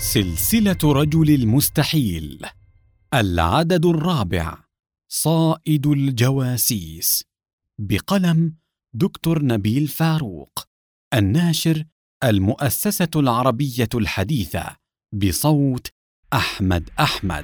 سلسلة رجل المستحيل، العدد الرابع، صائد الجواسيس، بقلم دكتور نبيل فاروق، الناشر المؤسسة العربية الحديثة، بصوت أحمد أحمد.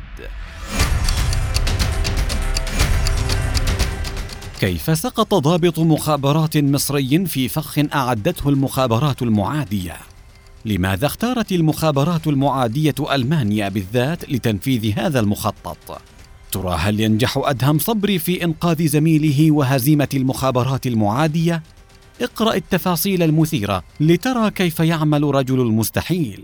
كيف سقط ضابط مخابرات مصري في فخ أعدته المخابرات المعادية؟ لماذا اختارت المخابرات المعادية ألمانيا بالذات لتنفيذ هذا المخطط؟ ترى هل ينجح أدهم صبري في إنقاذ زميله وهزيمة المخابرات المعادية؟ اقرأ التفاصيل المثيرة لترى كيف يعمل رجل المستحيل.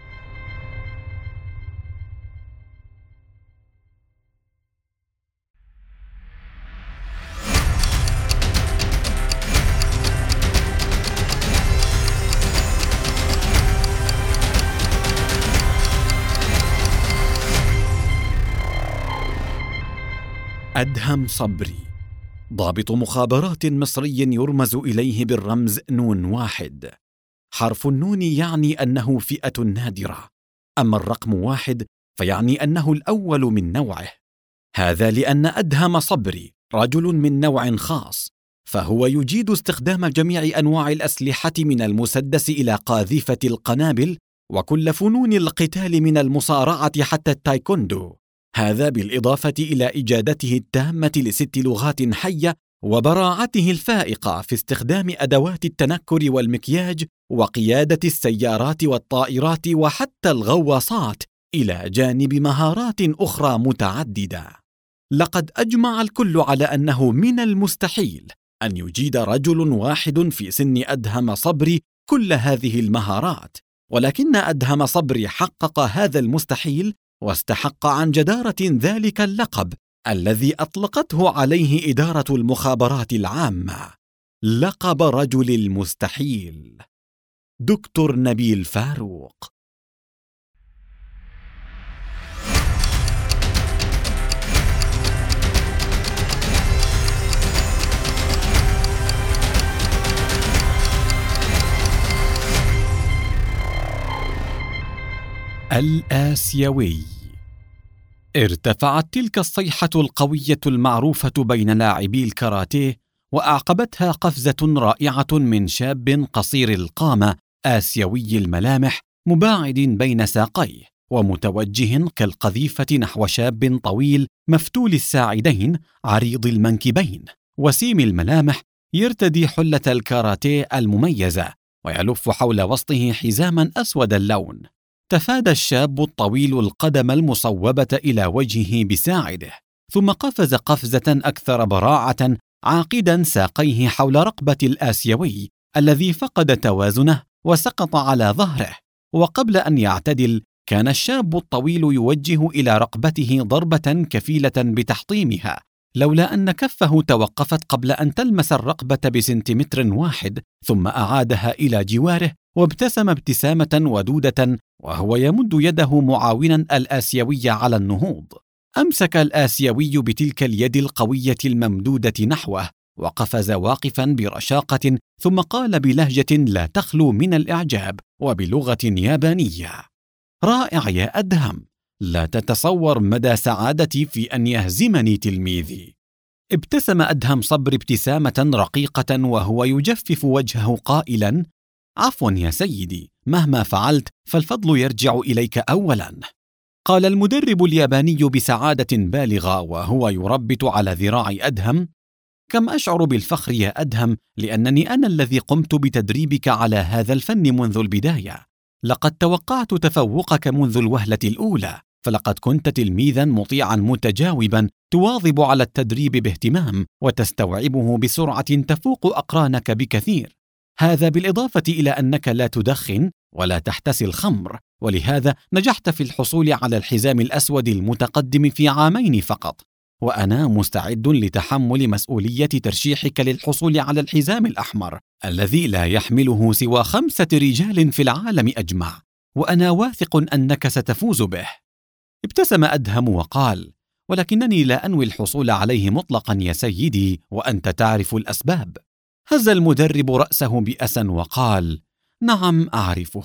أدهم صبري، ضابط مخابرات مصري يرمز إليه بالرمز نون واحد. حرف النون يعني أنه فئة نادرة، أما الرقم 1 فيعني أنه الأول من نوعه. هذا لأن أدهم صبري رجل من نوع خاص، فهو يجيد استخدام جميع أنواع الأسلحة من المسدس إلى قاذفة القنابل وكل فنون القتال من المصارعة حتى التايكوندو. هذا بالإضافة إلى إجادته التامة ل6 لغات حية وبراعته الفائقة في استخدام أدوات التنكر والمكياج وقيادة السيارات والطائرات وحتى الغواصات، إلى جانب مهارات أخرى متعددة. لقد أجمع الكل على أنه من المستحيل أن يجيد رجل واحد في سن أدهم صبري كل هذه المهارات، ولكن أدهم صبري حقق هذا المستحيل واستحق عن جدارة ذلك اللقب الذي أطلقته عليه إدارة المخابرات العامة، لقب رجل المستحيل. دكتور نبيل فاروق. الآسيوي. ارتفعت تلك الصيحة القوية المعروفة بين لاعبي الكاراتيه، وأعقبتها قفزة رائعة من شاب قصير القامة آسيوي الملامح مباعد بين ساقيه ومتوجه كالقذيفة نحو شاب طويل مفتول الساعدين عريض المنكبين وسيم الملامح يرتدي حلة الكاراتيه المميزة ويلف حول وسطه حزاما أسود اللون. تفادى الشاب الطويل القدم المصوبة إلى وجهه بساعده، ثم قفز قفزة أكثر براعة عاقدا ساقيه حول رقبة الآسيوي الذي فقد توازنه وسقط على ظهره. وقبل أن يعتدل كان الشاب الطويل يوجه إلى رقبته ضربة كفيلة بتحطيمها، لولا أن كفه توقفت قبل أن تلمس الرقبة بسنتيمتر واحد، ثم أعادها إلى جواره وابتسم ابتسامة ودودة وهو يمد يده معاونا الآسيوي على النهوض. أمسك الآسيوي بتلك اليد القوية الممدودة نحوه وقفز واقفا برشاقة، ثم قال بلهجة لا تخلو من الإعجاب وبلغة يابانية: رائع يا أدهم، لا تتصور مدى سعادتي في أن يهزمني تلميذي. ابتسم أدهم صبري ابتسامة رقيقة وهو يجفف وجهه قائلا: عفوا يا سيدي، مهما فعلت فالفضل يرجع إليك أولا. قال المدرب الياباني بسعادة بالغة وهو يربط على ذراع أدهم: كم أشعر بالفخر يا أدهم، لأنني أنا الذي قمت بتدريبك على هذا الفن منذ البداية. لقد توقعت تفوقك منذ الوهلة الأولى، فلقد كنت تلميذا مطيعا متجاوبا تواظب على التدريب باهتمام وتستوعبه بسرعة تفوق أقرانك بكثير. هذا بالإضافة إلى أنك لا تدخن ولا تحتسي الخمر، ولهذا نجحت في الحصول على الحزام الأسود المتقدم في 2 عام فقط، وأنا مستعد لتحمل مسؤولية ترشيحك للحصول على الحزام الأحمر الذي لا يحمله سوى 5 رجال في العالم أجمع، وأنا واثق أنك ستفوز به. ابتسم أدهم وقال: ولكنني لا أنوي الحصول عليه مطلقا يا سيدي، وأنت تعرف الأسباب. هز المدرب رأسه بأسا وقال: نعم أعرفها،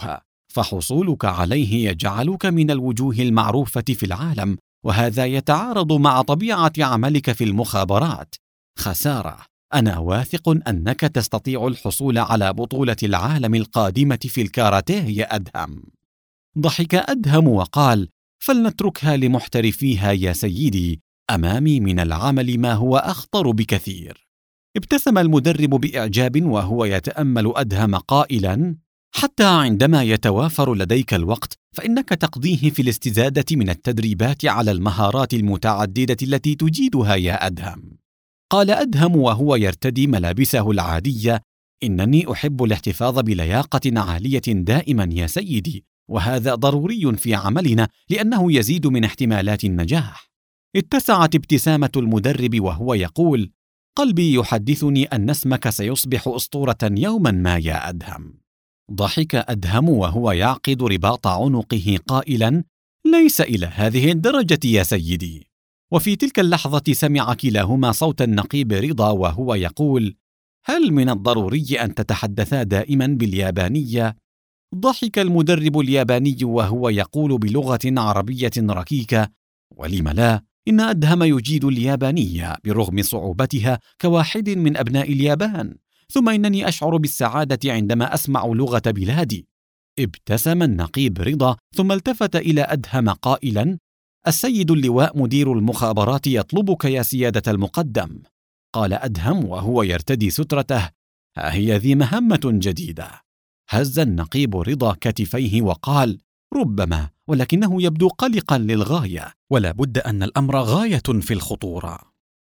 فحصولك عليه يجعلك من الوجوه المعروفة في العالم، وهذا يتعارض مع طبيعة عملك في المخابرات. خسارة. أنا واثق أنك تستطيع الحصول على بطولة العالم القادمة في الكاراتيه يا أدهم. ضحك أدهم وقال: فلنتركها لمحترفيها يا سيدي، أمامي من العمل ما هو أخطر بكثير. ابتسم المدرب بإعجاب وهو يتأمل أدهم قائلا: حتى عندما يتوافر لديك الوقت فإنك تقضيه في الاستزادة من التدريبات على المهارات المتعددة التي تجيدها يا أدهم. قال أدهم وهو يرتدي ملابسه العادية: إنني أحب الاحتفاظ بلياقة عالية دائما يا سيدي، وهذا ضروري في عملنا لأنه يزيد من احتمالات النجاح. اتسعت ابتسامة المدرب وهو يقول: قلبي يحدثني أن اسمك سيصبح أسطورة يوما ما يا أدهم. ضحك أدهم وهو يعقد رباط عنقه قائلا: ليس إلى هذه الدرجة يا سيدي. وفي تلك اللحظة سمع كلاهما صوت النقيب رضا وهو يقول: هل من الضروري أن تتحدثا دائما باليابانية؟ ضحك المدرب الياباني وهو يقول بلغة عربية ركيكة: ولم لا، إن أدهم يجيد اليابانية برغم صعوبتها كواحد من أبناء اليابان، ثم إنني أشعر بالسعادة عندما أسمع لغة بلادي. ابتسم النقيب رضا ثم التفت إلى أدهم قائلا: السيد اللواء مدير المخابرات يطلبك يا سيادة المقدم. قال أدهم وهو يرتدي سترته: ها هي ذي مهمة جديدة. هز النقيب رضا كتفيه وقال: ربما، ولكنه يبدو قلقا للغاية، ولا بد أن الأمر غاية في الخطورة.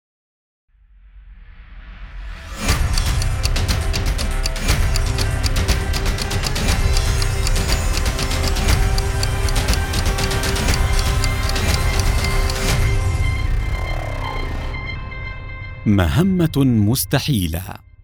مهمة مستحيلة.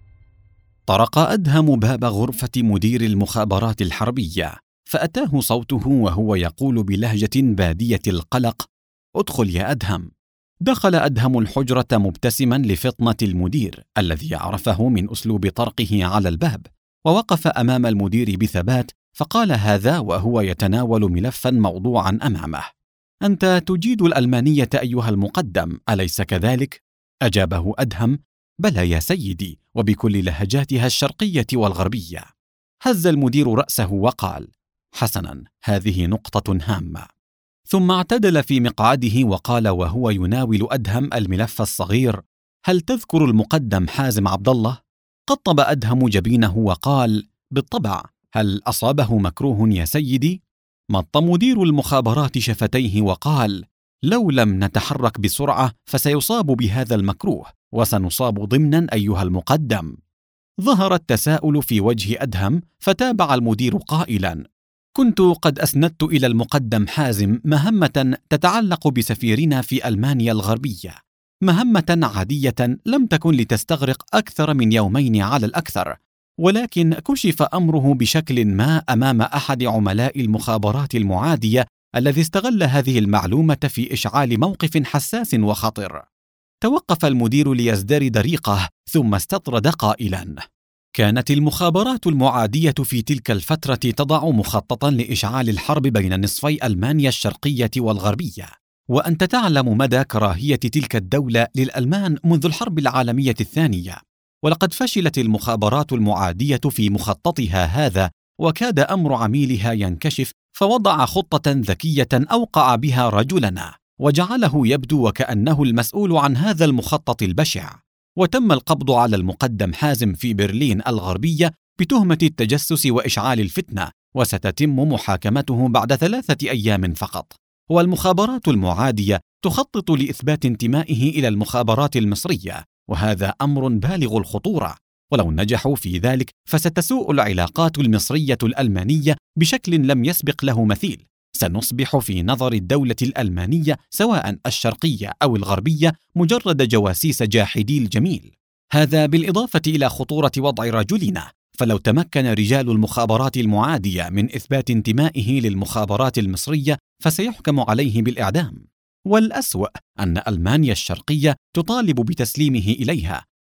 طرق أدهم باب غرفة مدير المخابرات الحربية، فأتاه صوته وهو يقول بلهجة بادية القلق: ادخل يا أدهم. دخل أدهم الحجرة مبتسما لفطنة المدير الذي عرفه من أسلوب طرقه على الباب، ووقف أمام المدير بثبات، فقال هذا وهو يتناول ملفا موضوعا أمامه: أنت تجيد الألمانية أيها المقدم، أليس كذلك؟ أجابه أدهم: بلى يا سيدي، وبكل لهجاتها الشرقية والغربية. هز المدير رأسه وقال: حسنا، هذه نقطة هامة. ثم اعتدل في مقعده وقال وهو يناول أدهم الملف الصغير: هل تذكر المقدم حازم عبد الله؟ قطب أدهم جبينه وقال: بالطبع، هل أصابه مكروه يا سيدي؟ مط مدير المخابرات شفتيه وقال: لو لم نتحرك بسرعة فسيصاب بهذا المكروه، وسنصاب ضمنا أيها المقدم. ظهر التساؤل في وجه أدهم، فتابع المدير قائلا: كنت قد أسندت إلى المقدم حازم مهمة تتعلق بسفيرنا في ألمانيا الغربية، مهمة عادية لم تكن لتستغرق أكثر من يومين على الأكثر، ولكن كشف أمره بشكل ما أمام أحد عملاء المخابرات المعادية الذي استغل هذه المعلومة في إشعال موقف حساس وخطر. توقف المدير ليزدرد ريقه ثم استطرد قائلا: كانت المخابرات المعادية في تلك الفترة تضع مخططا لإشعال الحرب بين نصفي ألمانيا الشرقية والغربية، وأنت تعلم مدى كراهية تلك الدولة للألمان منذ الحرب العالمية الثانية، ولقد فشلت المخابرات المعادية في مخططها هذا، وكاد أمر عميلها ينكشف، فوضع خطة ذكية أوقع بها رجلنا وجعله يبدو وكأنه المسؤول عن هذا المخطط البشع، وتم القبض على المقدم حازم في برلين الغربية بتهمة التجسس وإشعال الفتنة، وستتم محاكمته بعد 3 أيام فقط. والمخابرات المعادية تخطط لإثبات انتمائه إلى المخابرات المصرية، وهذا أمر بالغ الخطورة، ولو نجحوا في ذلك فستسوء العلاقات المصرية الألمانية بشكل لم يسبق له مثيل. سنصبح في نظر الدولة الألمانية سواء الشرقية أو الغربية مجرد جواسيس جاحدي الجميل. هذا بالإضافة إلى خطورة وضع رجلنا، فلو تمكن رجال المخابرات المعادية من إثبات انتمائه للمخابرات المصرية فسيحكم عليه بالإعدام. والأسوأ أن ألمانيا الشرقية تطالب بتسليمه إليها،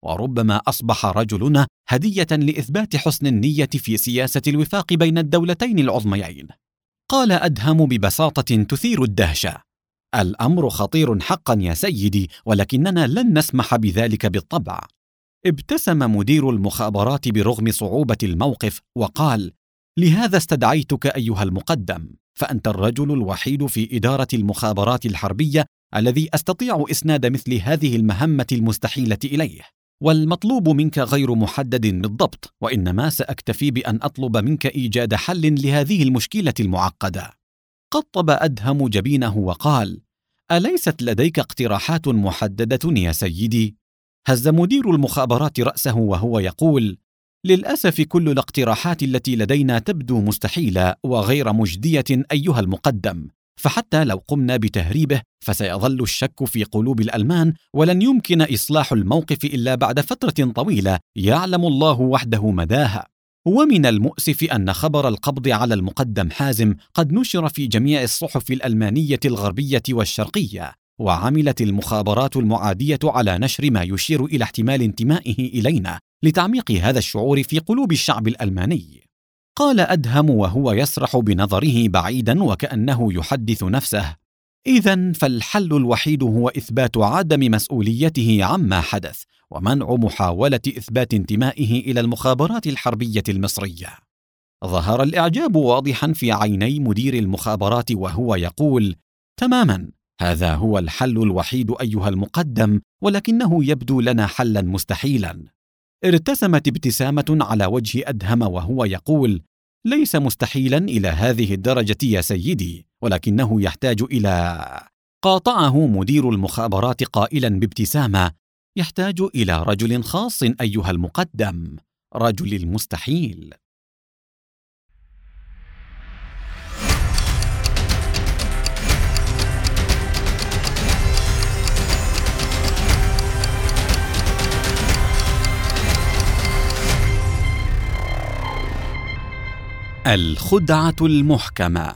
وربما أصبح رجلنا هدية لإثبات حسن النية في سياسة الوفاق بين الدولتين العظميين. قال أدهم ببساطة تثير الدهشة: الأمر خطير حقا يا سيدي، ولكننا لن نسمح بذلك بالطبع. ابتسم مدير المخابرات برغم صعوبة الموقف وقال: لهذا استدعيتك أيها المقدم، فأنت الرجل الوحيد في إدارة المخابرات الحربية الذي أستطيع إسناد مثل هذه المهمة المستحيلة إليه، والمطلوب منك غير محدد بالضبط، وإنما سأكتفي بأن أطلب منك إيجاد حل لهذه المشكلة المعقدة. قطب أدهم جبينه وقال: أليست لديك اقتراحات محددة يا سيدي؟ هز مدير المخابرات رأسه وهو يقول: للأسف كل الاقتراحات التي لدينا تبدو مستحيلة وغير مجدية أيها المقدم، فحتى لو قمنا بتهريبه فسيظل الشك في قلوب الألمان، ولن يمكن إصلاح الموقف إلا بعد فترة طويلة يعلم الله وحده مداها. ومن المؤسف أن خبر القبض على المقدم حازم قد نشر في جميع الصحف الألمانية الغربية والشرقية، وعملت المخابرات المعادية على نشر ما يشير إلى احتمال انتمائه إلينا لتعميق هذا الشعور في قلوب الشعب الألماني. قال أدهم وهو يسرح بنظره بعيدا وكأنه يحدث نفسه: إذن فالحل الوحيد هو إثبات عدم مسؤوليته عما حدث، ومنع محاولة إثبات انتمائه إلى المخابرات الحربية المصرية. ظهر الإعجاب واضحا في عيني مدير المخابرات وهو يقول: تماما، هذا هو الحل الوحيد أيها المقدم، ولكنه يبدو لنا حلا مستحيلا. ارتسمت ابتسامة على وجه أدهم وهو يقول: ليس مستحيلا إلى هذه الدرجة يا سيدي، ولكنه يحتاج إلى... قاطعه مدير المخابرات قائلا بابتسامة: يحتاج إلى رجل خاص أيها المقدم، رجل المستحيل. الخدعة المحكمة.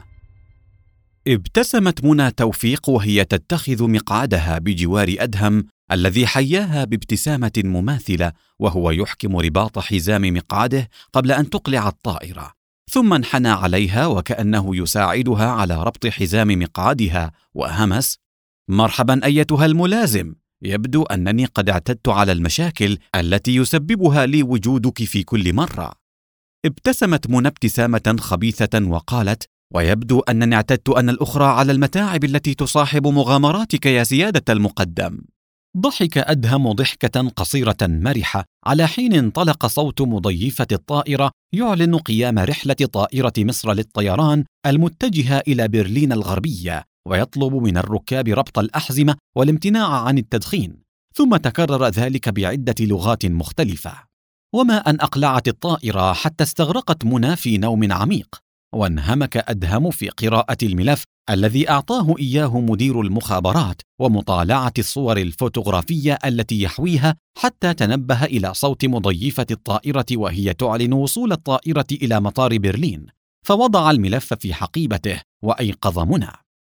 ابتسمت منى توفيق وهي تتخذ مقعدها بجوار أدهم الذي حياها بابتسامة مماثلة وهو يحكم رباط حزام مقعده قبل أن تقلع الطائرة، ثم انحنى عليها وكأنه يساعدها على ربط حزام مقعدها وهمس: مرحبا أيتها الملازم، يبدو أنني قد اعتدت على المشاكل التي يسببها لي وجودك في كل مرة. ابتسمت منى ابتسامة خبيثة وقالت: ويبدو أنني اعتدت أنا الأخرى على المتاعب التي تصاحب مغامراتك يا سيادة المقدم. ضحك أدهم ضحكة قصيرة مرحة على حين انطلق صوت مضيفة الطائرة يعلن قيام رحلة طائرة مصر للطيران المتجهة إلى برلين الغربية، ويطلب من الركاب ربط الأحزمة والامتناع عن التدخين، ثم تكرر ذلك بعدة لغات مختلفة. وما أن أقلعت الطائرة حتى استغرقت منى في نوم عميق، وانهمك أدهم في قراءة الملف الذي أعطاه إياه مدير المخابرات ومطالعة الصور الفوتوغرافية التي يحويها، حتى تنبه إلى صوت مضيفة الطائرة وهي تعلن وصول الطائرة إلى مطار برلين، فوضع الملف في حقيبته وأيقظ منى.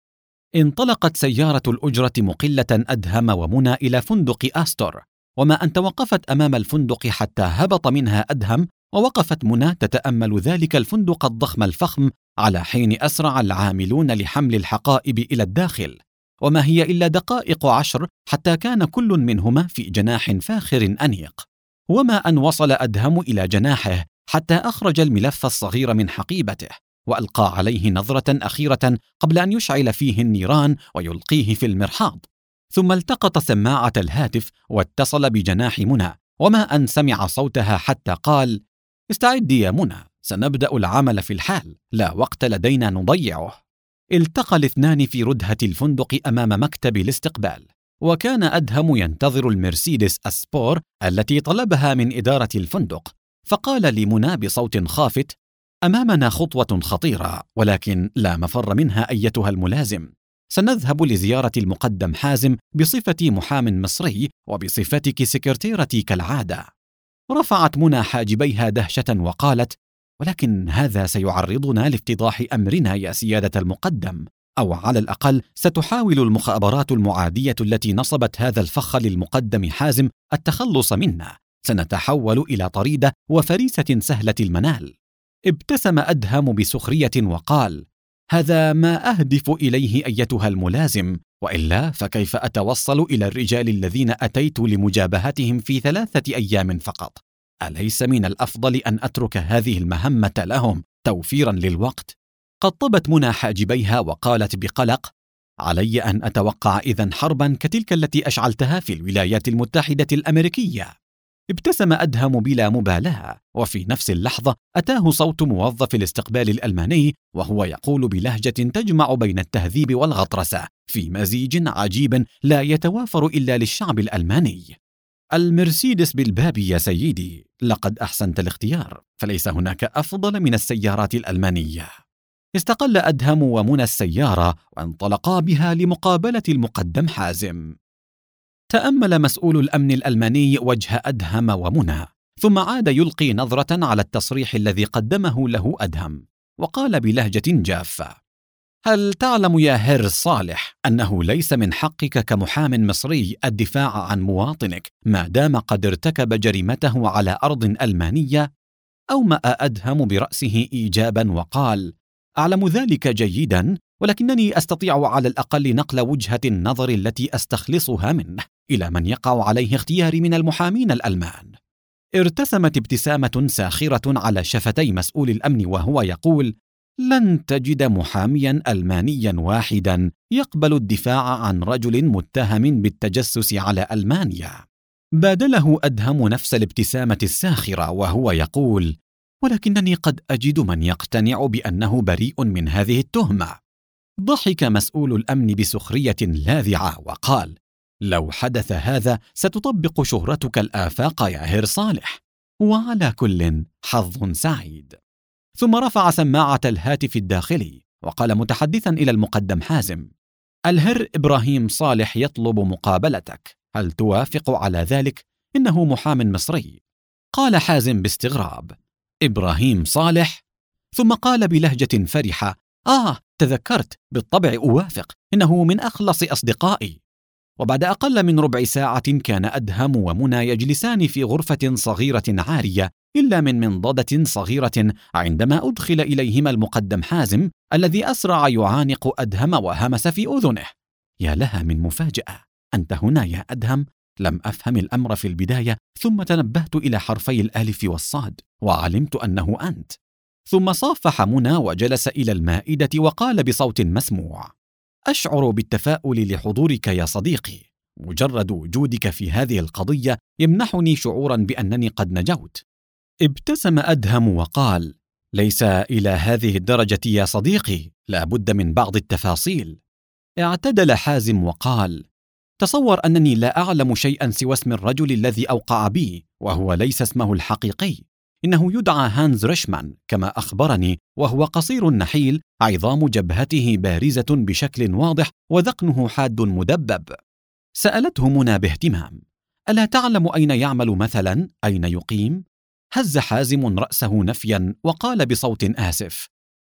انطلقت سيارة الأجرة مقلة أدهم ومنى إلى فندق آستور، وما أن توقفت أمام الفندق حتى هبط منها أدهم، ووقفت منى تتأمل ذلك الفندق الضخم الفخم على حين أسرع العاملون لحمل الحقائب إلى الداخل، وما هي إلا دقائق 10 حتى كان كل منهما في جناح فاخر أنيق. وما أن وصل أدهم إلى جناحه حتى أخرج الملف الصغير من حقيبته وألقى عليه نظرة أخيرة قبل أن يشعل فيه النيران ويلقيه في المرحاض، ثم التقط سماعة الهاتف واتصل بجناح منى، وما أن سمع صوتها حتى قال: استعدي يا منى، سنبدأ العمل في الحال، لا وقت لدينا نضيعه. التقى الاثنان في ردهة الفندق أمام مكتب الاستقبال، وكان أدهم ينتظر المرسيدس السبور التي طلبها من إدارة الفندق، فقال لمنى بصوت خافت: أمامنا خطوة خطيرة، ولكن لا مفر منها أيتها الملازم. سنذهب لزيارة المقدم حازم بصفتي محام مصري وبصفتك سكرتيرتي كالعادة. رفعت منى حاجبيها دهشة وقالت: ولكن هذا سيعرضنا لافتضاح أمرنا يا سيادة المقدم، أو على الأقل ستحاول المخابرات المعادية التي نصبت هذا الفخ للمقدم حازم التخلص منا. سنتحول إلى طريدة وفريسة سهلة المنال. ابتسم أدهم بسخرية وقال: هذا ما أهدف إليه أيتها الملازم، وإلا فكيف أتوصل إلى الرجال الذين أتيت لمجابهتهم في 3 أيام فقط؟ أليس من الأفضل أن أترك هذه المهمة لهم توفيرا للوقت؟ قطبت منى حاجبيها وقالت بقلق: علي أن أتوقع إذن حربا كتلك التي أشعلتها في الولايات المتحدة الأمريكية. ابتسم أدهم بلا مبالاة، وفي نفس اللحظة أتاه صوت موظف الاستقبال الألماني وهو يقول بلهجة تجمع بين التهذيب والغطرسة في مزيج عجيب لا يتوافر إلا للشعب الألماني: المرسيدس بالباب يا سيدي، لقد أحسنت الاختيار، فليس هناك أفضل من السيارات الألمانية. استقل أدهم ومنى السيارة وانطلقا بها لمقابلة المقدم حازم. تأمل مسؤول الأمن الألماني وجه أدهم ومنى، ثم عاد يلقي نظرة على التصريح الذي قدمه له أدهم، وقال بلهجة جافة: هل تعلم يا هير صالح أنه ليس من حقك كمحام مصري الدفاع عن مواطنك ما دام قد ارتكب جريمته على أرض ألمانية؟ أومأ أدهم برأسه إيجابا وقال: أعلم ذلك جيدا، ولكنني أستطيع على الأقل نقل وجهة النظر التي أستخلصها منه إلى من يقع عليه اختياري من المحامين الألمان. ارتسمت ابتسامة ساخرة على شفتي مسؤول الأمن وهو يقول: لن تجد محاميا ألمانيا واحدا يقبل الدفاع عن رجل متهم بالتجسس على ألمانيا. بادله أدهم نفس الابتسامة الساخرة وهو يقول: ولكنني قد أجد من يقتنع بأنه بريء من هذه التهمة. ضحك مسؤول الأمن بسخرية لاذعة وقال: لو حدث هذا ستطبق شهرتك الآفاق يا هير صالح، وعلى كل حظ سعيد. ثم رفع سماعة الهاتف الداخلي وقال متحدثا إلى المقدم حازم: الهر إبراهيم صالح يطلب مقابلتك، هل توافق على ذلك؟ إنه محام مصري. قال حازم باستغراب: إبراهيم صالح؟ ثم قال بلهجة فرحة: تذكرت، بالطبع أوافق، إنه من أخلص أصدقائي. وبعد أقل من ربع ساعة كان أدهم ومنى يجلسان في غرفة صغيرة عارية إلا من منضدة صغيرة عندما أدخل إليهما المقدم حازم الذي أسرع يعانق أدهم وهمس في أذنه: يا لها من مفاجأة، أنت هنا يا أدهم؟ لم أفهم الأمر في البداية، ثم تنبهت إلى حرفي الألف والصاد وعلمت أنه أنت. ثم صافح منى وجلس إلى المائدة وقال بصوت مسموع: أشعر بالتفاؤل لحضورك يا صديقي، مجرد وجودك في هذه القضية يمنحني شعورا بأنني قد نجوت. ابتسم أدهم وقال: ليس إلى هذه الدرجة يا صديقي، لا بد من بعض التفاصيل. اعتدل حازم وقال: تصور أنني لا أعلم شيئا سوى اسم الرجل الذي أوقع بي، وهو ليس اسمه الحقيقي، إنه يدعى هانز ريشمان كما أخبرني، وهو قصير نحيل، عظام جبهته بارزة بشكل واضح وذقنه حاد مدبب. سألته منى باهتمام: ألا تعلم أين يعمل مثلا؟ أين يقيم؟ هز حازم رأسه نفيا وقال بصوت آسف: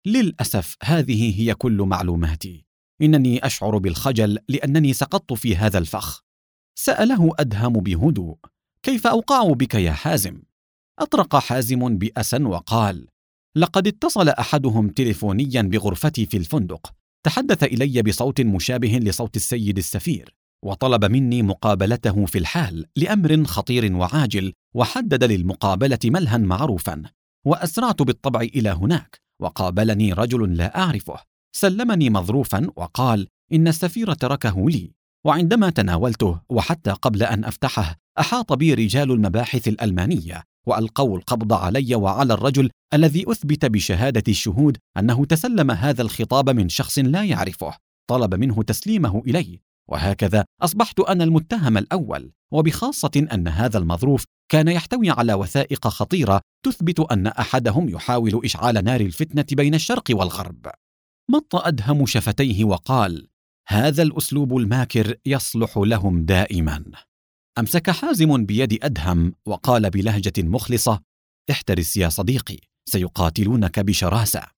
للأسف هذه هي كل معلوماتي، إنني أشعر بالخجل لأنني سقطت في هذا الفخ. سأله أدهم بهدوء: كيف أوقعوا بك يا حازم؟ أطرق حازم بأسا وقال: لقد اتصل أحدهم تليفونيا بغرفتي في الفندق، تحدث إلي بصوت مشابه لصوت السيد السفير، وطلب مني مقابلته في الحال لأمر خطير وعاجل، وحدد للمقابلة ملها معروفا، وأسرعت بالطبع إلى هناك، وقابلني رجل لا أعرفه، سلمني مظروفا وقال إن السفير تركه لي، وعندما تناولته وحتى قبل أن أفتحه أحاط بي رجال المباحث الألمانية وألقوا القبض علي وعلى الرجل الذي أثبت بشهادة الشهود أنه تسلم هذا الخطاب من شخص لا يعرفه، طلب منه تسليمه إلي، وهكذا أصبحت أنا المتهم الأول، وبخاصة أن هذا المظروف كان يحتوي على وثائق خطيرة تثبت أن أحدهم يحاول إشعال نار الفتنة بين الشرق والغرب. مط أدهم شفتيه وقال: هذا الأسلوب الماكر يصلح لهم دائما. أمسك حازم بيد أدهم وقال بلهجة مخلصة: احترس يا صديقي، سيقاتلونك بشراسة.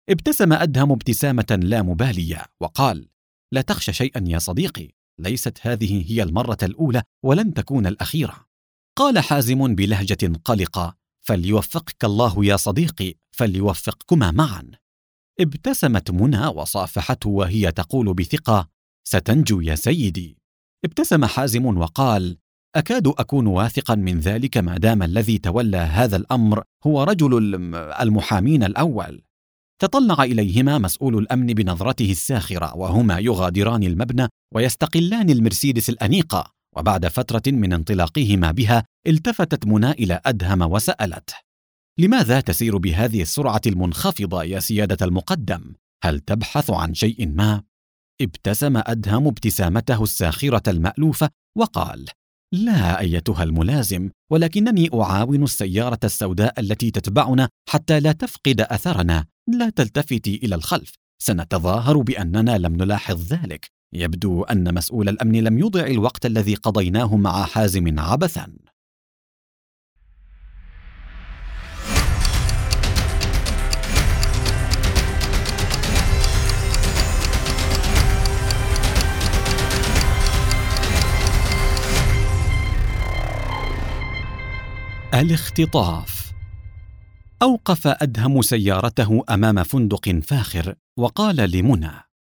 ابتسم أدهم ابتسامة لا مبالية وقال: لا تخش شيئا يا صديقي، ليست هذه هي المرة الأولى ولن تكون الأخيرة. قال حازم بلهجة قلقة: فليوفقك الله يا صديقي، فليوفقكما معا. ابتسمت منى وصافحته وهي تقول بثقة: ستنجو يا سيدي. ابتسم حازم وقال: أكاد أكون واثقا من ذلك ما دام الذي تولى هذا الأمر هو رجل المحامين الأول. تطلع إليهما مسؤول الأمن بنظرته الساخرة وهما يغادران المبنى ويستقلان المرسيدس الأنيقة. وبعد فترة من انطلاقهما بها التفتت منى إلى أدهم وسألته: لماذا تسير بهذه السرعة المنخفضة يا سيادة المقدم؟ هل تبحث عن شيء ما؟ ابتسم أدهم ابتسامته الساخرة المألوفة وقال: لا أيتها الملازم، ولكنني أعاون السيارة السوداء التي تتبعنا حتى لا تفقد أثرنا. لا تلتفتي إلى الخلف، سنتظاهر بأننا لم نلاحظ ذلك. يبدو أن مسؤول الأمن لم يضع الوقت الذي قضيناه مع حازم عبثا. الاختطاف. أوقف أدهم سيارته أمام فندق فاخر وقال لمنى: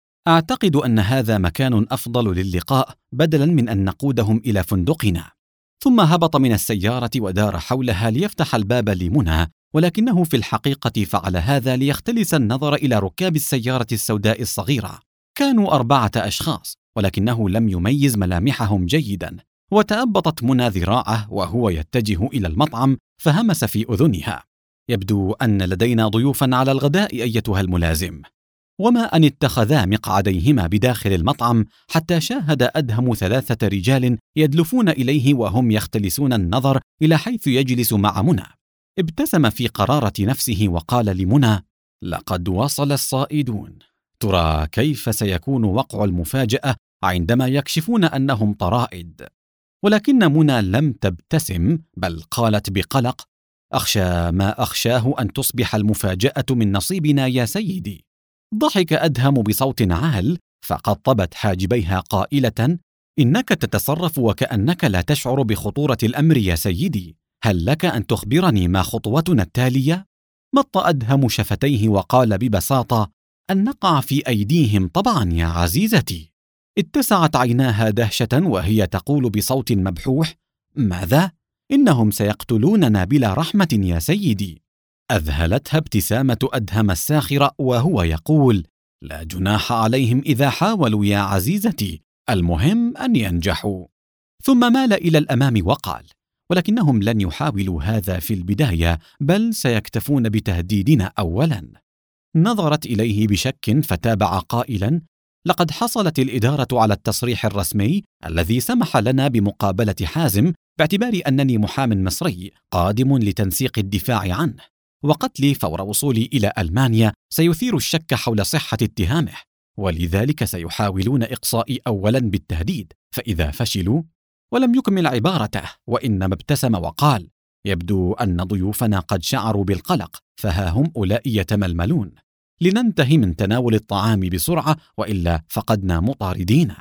أعتقد أن هذا مكان أفضل للقاء بدلا من أن نقودهم إلى فندقنا. ثم هبط من السيارة ودار حولها ليفتح الباب لمنى، ولكنه في الحقيقة فعل هذا ليختلس النظر إلى ركاب السيارة السوداء الصغيرة. كانوا 4 أشخاص، ولكنه لم يميز ملامحهم جيدا. وتأبطت منى ذراعه وهو يتجه إلى المطعم، فهمس في أذنها: يبدو أن لدينا ضيوفا على الغداء أيتها الملازم. وما أن اتخذا مقعديهما بداخل المطعم حتى شاهد أدهم 3 رجال يدلفون إليه وهم يختلسون النظر إلى حيث يجلس مع منى. ابتسم في قرارة نفسه وقال لمنى: لقد وصل الصائدون. ترى كيف سيكون وقع المفاجأة عندما يكشفون أنهم طرائد؟ ولكن منى لم تبتسم، بل قالت بقلق: أخشى ما أخشاه أن تصبح المفاجأة من نصيبنا يا سيدي. ضحك أدهم بصوت عال، فقطبت حاجبيها قائلة: إنك تتصرف وكأنك لا تشعر بخطورة الأمر يا سيدي. هل لك أن تخبرني ما خطوتنا التالية؟ مط أدهم شفتيه وقال ببساطة: أن نقع في أيديهم طبعا يا عزيزتي. اتسعت عيناها دهشة وهي تقول بصوت مبحوح: ماذا؟ إنهم سيقتلوننا بلا رحمة يا سيدي. أذهلتها ابتسامة أدهم الساخرة وهو يقول: لا جناح عليهم إذا حاولوا يا عزيزتي، المهم أن ينجحوا. ثم مال إلى الأمام وقال: ولكنهم لن يحاولوا هذا في البداية، بل سيكتفون بتهديدنا أولا. نظرت إليه بشك فتابع قائلا: لقد حصلت الإدارة على التصريح الرسمي الذي سمح لنا بمقابلة حازم، باعتبار أنني محام مصري قادم لتنسيق الدفاع عنه، وقتلي فور وصولي إلى ألمانيا سيثير الشك حول صحة اتهامه، ولذلك سيحاولون إقصائي أولا بالتهديد، فإذا فشلوا. ولم يكمل عبارته وإنما ابتسم وقال: يبدو أن ضيوفنا قد شعروا بالقلق، فها هم أولئك يتململون. لننتهي من تناول الطعام بسرعة، وإلا فقدنا مطاردين.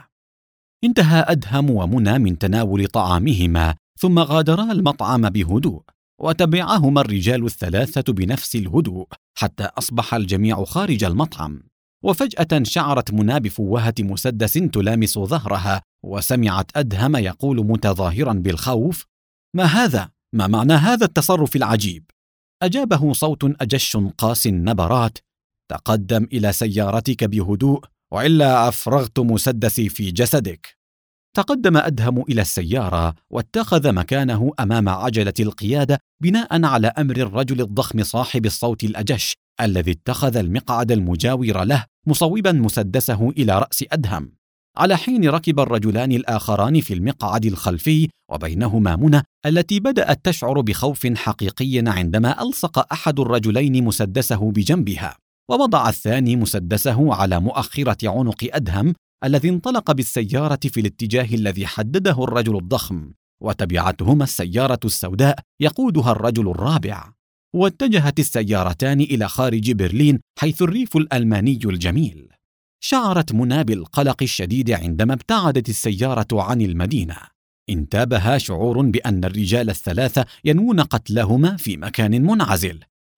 انتهى أدهم ومنى من تناول طعامهما، ثم غادرا المطعم بهدوء، وتبعهما الرجال 3 بنفس الهدوء حتى أصبح الجميع خارج المطعم. وفجأة شعرت منى بفوهة مسدس تلامس ظهرها، وسمعت أدهم يقول متظاهرا بالخوف: ما هذا؟ ما معنى هذا التصرف العجيب؟ أجابه صوت أجش قاس النبرات: تقدم إلى سيارتك بهدوء، وإلا أفرغت مسدسي في جسدك. تقدم أدهم إلى السيارة واتخذ مكانه أمام عجلة القيادة، بناء على أمر الرجل الضخم صاحب الصوت الأجش الذي اتخذ المقعد المجاور له، مصوبا مسدسه إلى رأس أدهم، على حين ركب الرجلان الآخران في المقعد الخلفي، وبينهما منى التي بدأت تشعر بخوف حقيقي عندما ألصق أحد الرجلين مسدسه بجنبها، ووضع الثاني مسدسه على مؤخرة عنق أدهم الذي انطلق بالسيارة في الاتجاه الذي حدده الرجل الضخم، وتبعتهما السيارة السوداء يقودها الرجل الرابع. واتجهت السيارتان إلى خارج برلين حيث الريف الألماني الجميل. شعرت منى بالقلق الشديد عندما ابتعدت السيارة عن المدينة. انتابها شعور بأن الرجال الثلاثة ينوون قتلهما في مكان منعزل،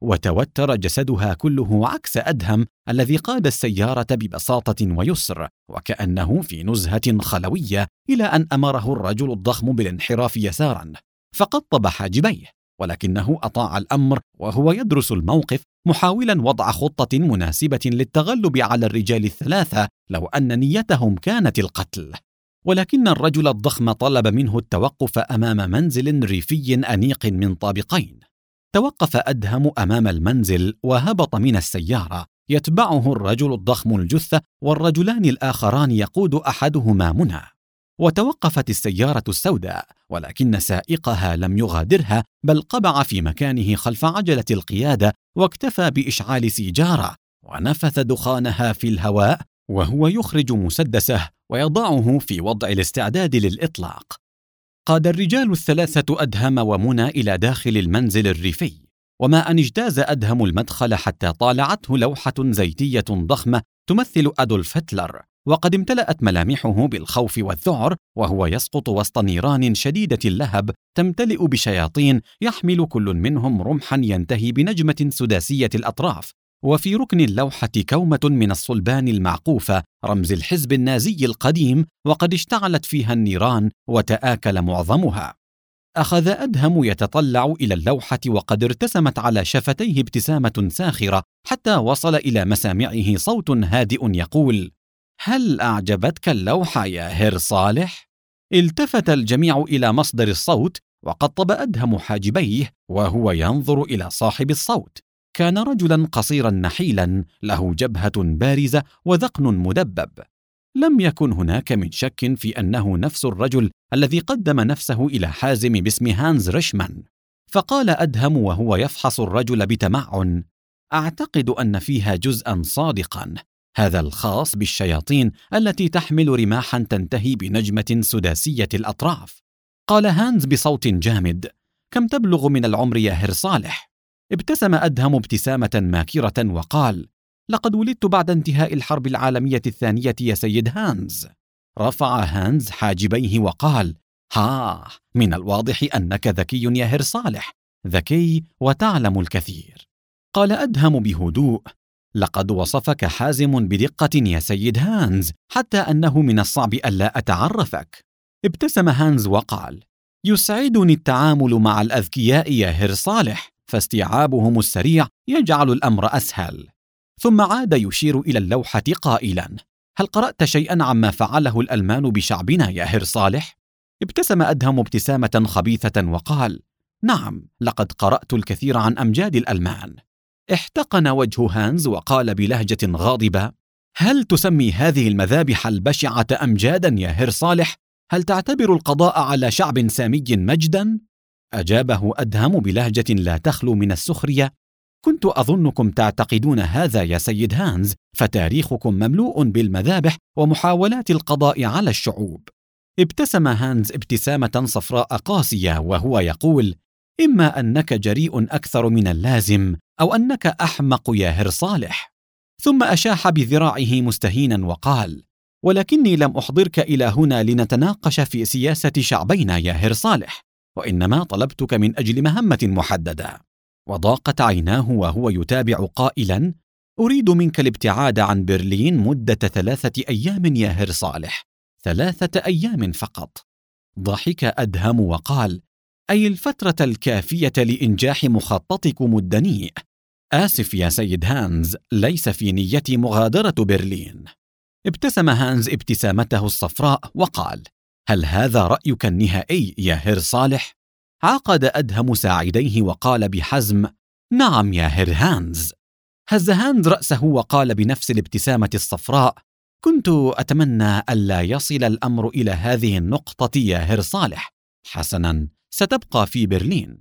وتوتر جسدها كله عكس أدهم الذي قاد السيارة ببساطة ويسر وكأنه في نزهة خلوية، إلى أن أمره الرجل الضخم بالانحراف يسارا فقطب حاجبيه، ولكنه أطاع الأمر وهو يدرس الموقف محاولا وضع خطة مناسبة للتغلب على الرجال الثلاثة لو أن نيتهم كانت القتل. ولكن الرجل الضخم طلب منه التوقف أمام منزل ريفي أنيق من طابقين. توقف أدهم أمام المنزل وهبط من السيارة، يتبعه الرجل الضخم الجثة والرجلان الآخران يقود أحدهما منى. وتوقفت السيارة السوداء، ولكن سائقها لم يغادرها بل قبع في مكانه خلف عجلة القيادة واكتفى بإشعال سيجارة ونفث دخانها في الهواء وهو يخرج مسدسه ويضعه في وضع الاستعداد للإطلاق. قاد الرجال الثلاثة أدهم ومنى إلى داخل المنزل الريفي، وما أن اجتاز أدهم المدخل حتى طالعته لوحة زيتية ضخمة تمثل أدولف هتلر، وقد امتلأت ملامحه بالخوف والذعر وهو يسقط وسط نيران شديدة اللهب تمتلئ بشياطين يحمل كل منهم رمحا ينتهي بنجمة سداسية الأطراف، وفي ركن اللوحة كومة من الصلبان المعقوفة رمز الحزب النازي القديم، وقد اشتعلت فيها النيران وتآكل معظمها. أخذ أدهم يتطلع إلى اللوحة وقد ارتسمت على شفتيه ابتسامة ساخرة حتى وصل إلى مسامعه صوت هادئ يقول: هل أعجبتك اللوحة يا هير صالح؟ التفت الجميع إلى مصدر الصوت وقطب أدهم حاجبيه وهو ينظر إلى صاحب الصوت. كان رجلا قصيرا نحيلا له جبهة بارزة وذقن مدبب. لم يكن هناك من شك في أنه نفس الرجل الذي قدم نفسه إلى حازم باسم هانز ريشمان. فقال أدهم وهو يفحص الرجل بتمعن: أعتقد أن فيها جزءا صادقا، هذا الخاص بالشياطين التي تحمل رماحا تنتهي بنجمة سداسية الأطراف. قال هانز بصوت جامد: كم تبلغ من العمر يا هير صالح؟ ابتسم أدهم ابتسامة ماكرة وقال: لقد ولدت بعد انتهاء الحرب العالمية الثانية يا سيد هانز. رفع هانز حاجبيه وقال: من الواضح أنك ذكي يا هير صالح، ذكي وتعلم الكثير. قال أدهم بهدوء: لقد وصفك حازم بدقة يا سيد هانز حتى أنه من الصعب ألا أتعرفك. ابتسم هانز وقال: يسعدني التعامل مع الأذكياء يا هير صالح، فاستيعابهم السريع يجعل الأمر أسهل. ثم عاد يشير إلى اللوحة قائلا: هل قرأت شيئا عما فعله الألمان بشعبنا يا هير صالح؟ ابتسم أدهم ابتسامة خبيثة وقال: نعم، لقد قرأت الكثير عن أمجاد الألمان. احتقن وجه هانز وقال بلهجة غاضبة: هل تسمي هذه المذابح البشعة أمجادا يا هير صالح؟ هل تعتبر القضاء على شعب سامي مجدا؟ أجابه أدهم بلهجة لا تخلو من السخرية: كنت أظنكم تعتقدون هذا يا سيد هانز، فتاريخكم مملوء بالمذابح ومحاولات القضاء على الشعوب. ابتسم هانز ابتسامة صفراء قاسية وهو يقول: إما أنك جريء أكثر من اللازم أو أنك أحمق يا هير صالح. ثم أشاح بذراعه مستهينا وقال: ولكني لم أحضرك إلى هنا لنتناقش في سياسة شعبينا يا هير صالح، وإنما طلبتك من أجل مهمة محددة. وضاقت عيناه وهو يتابع قائلا: أريد منك الابتعاد عن برلين مدة 3 أيام يا هير صالح، 3 أيام فقط. ضحك أدهم وقال: أي الفترة الكافية لإنجاح مخططكم الدنيء. آسف يا سيد هانز، ليس في نيتي مغادرة برلين. ابتسم هانز ابتسامته الصفراء وقال: هل هذا رأيك النهائي يا هير صالح؟ عقد أدهم ساعديه وقال بحزم: نعم يا هير هانز. هز هانز رأسه وقال بنفس الابتسامة الصفراء: كنت أتمنى ألا يصل الأمر إلى هذه النقطة يا هير صالح. حسنا، ستبقى في برلين.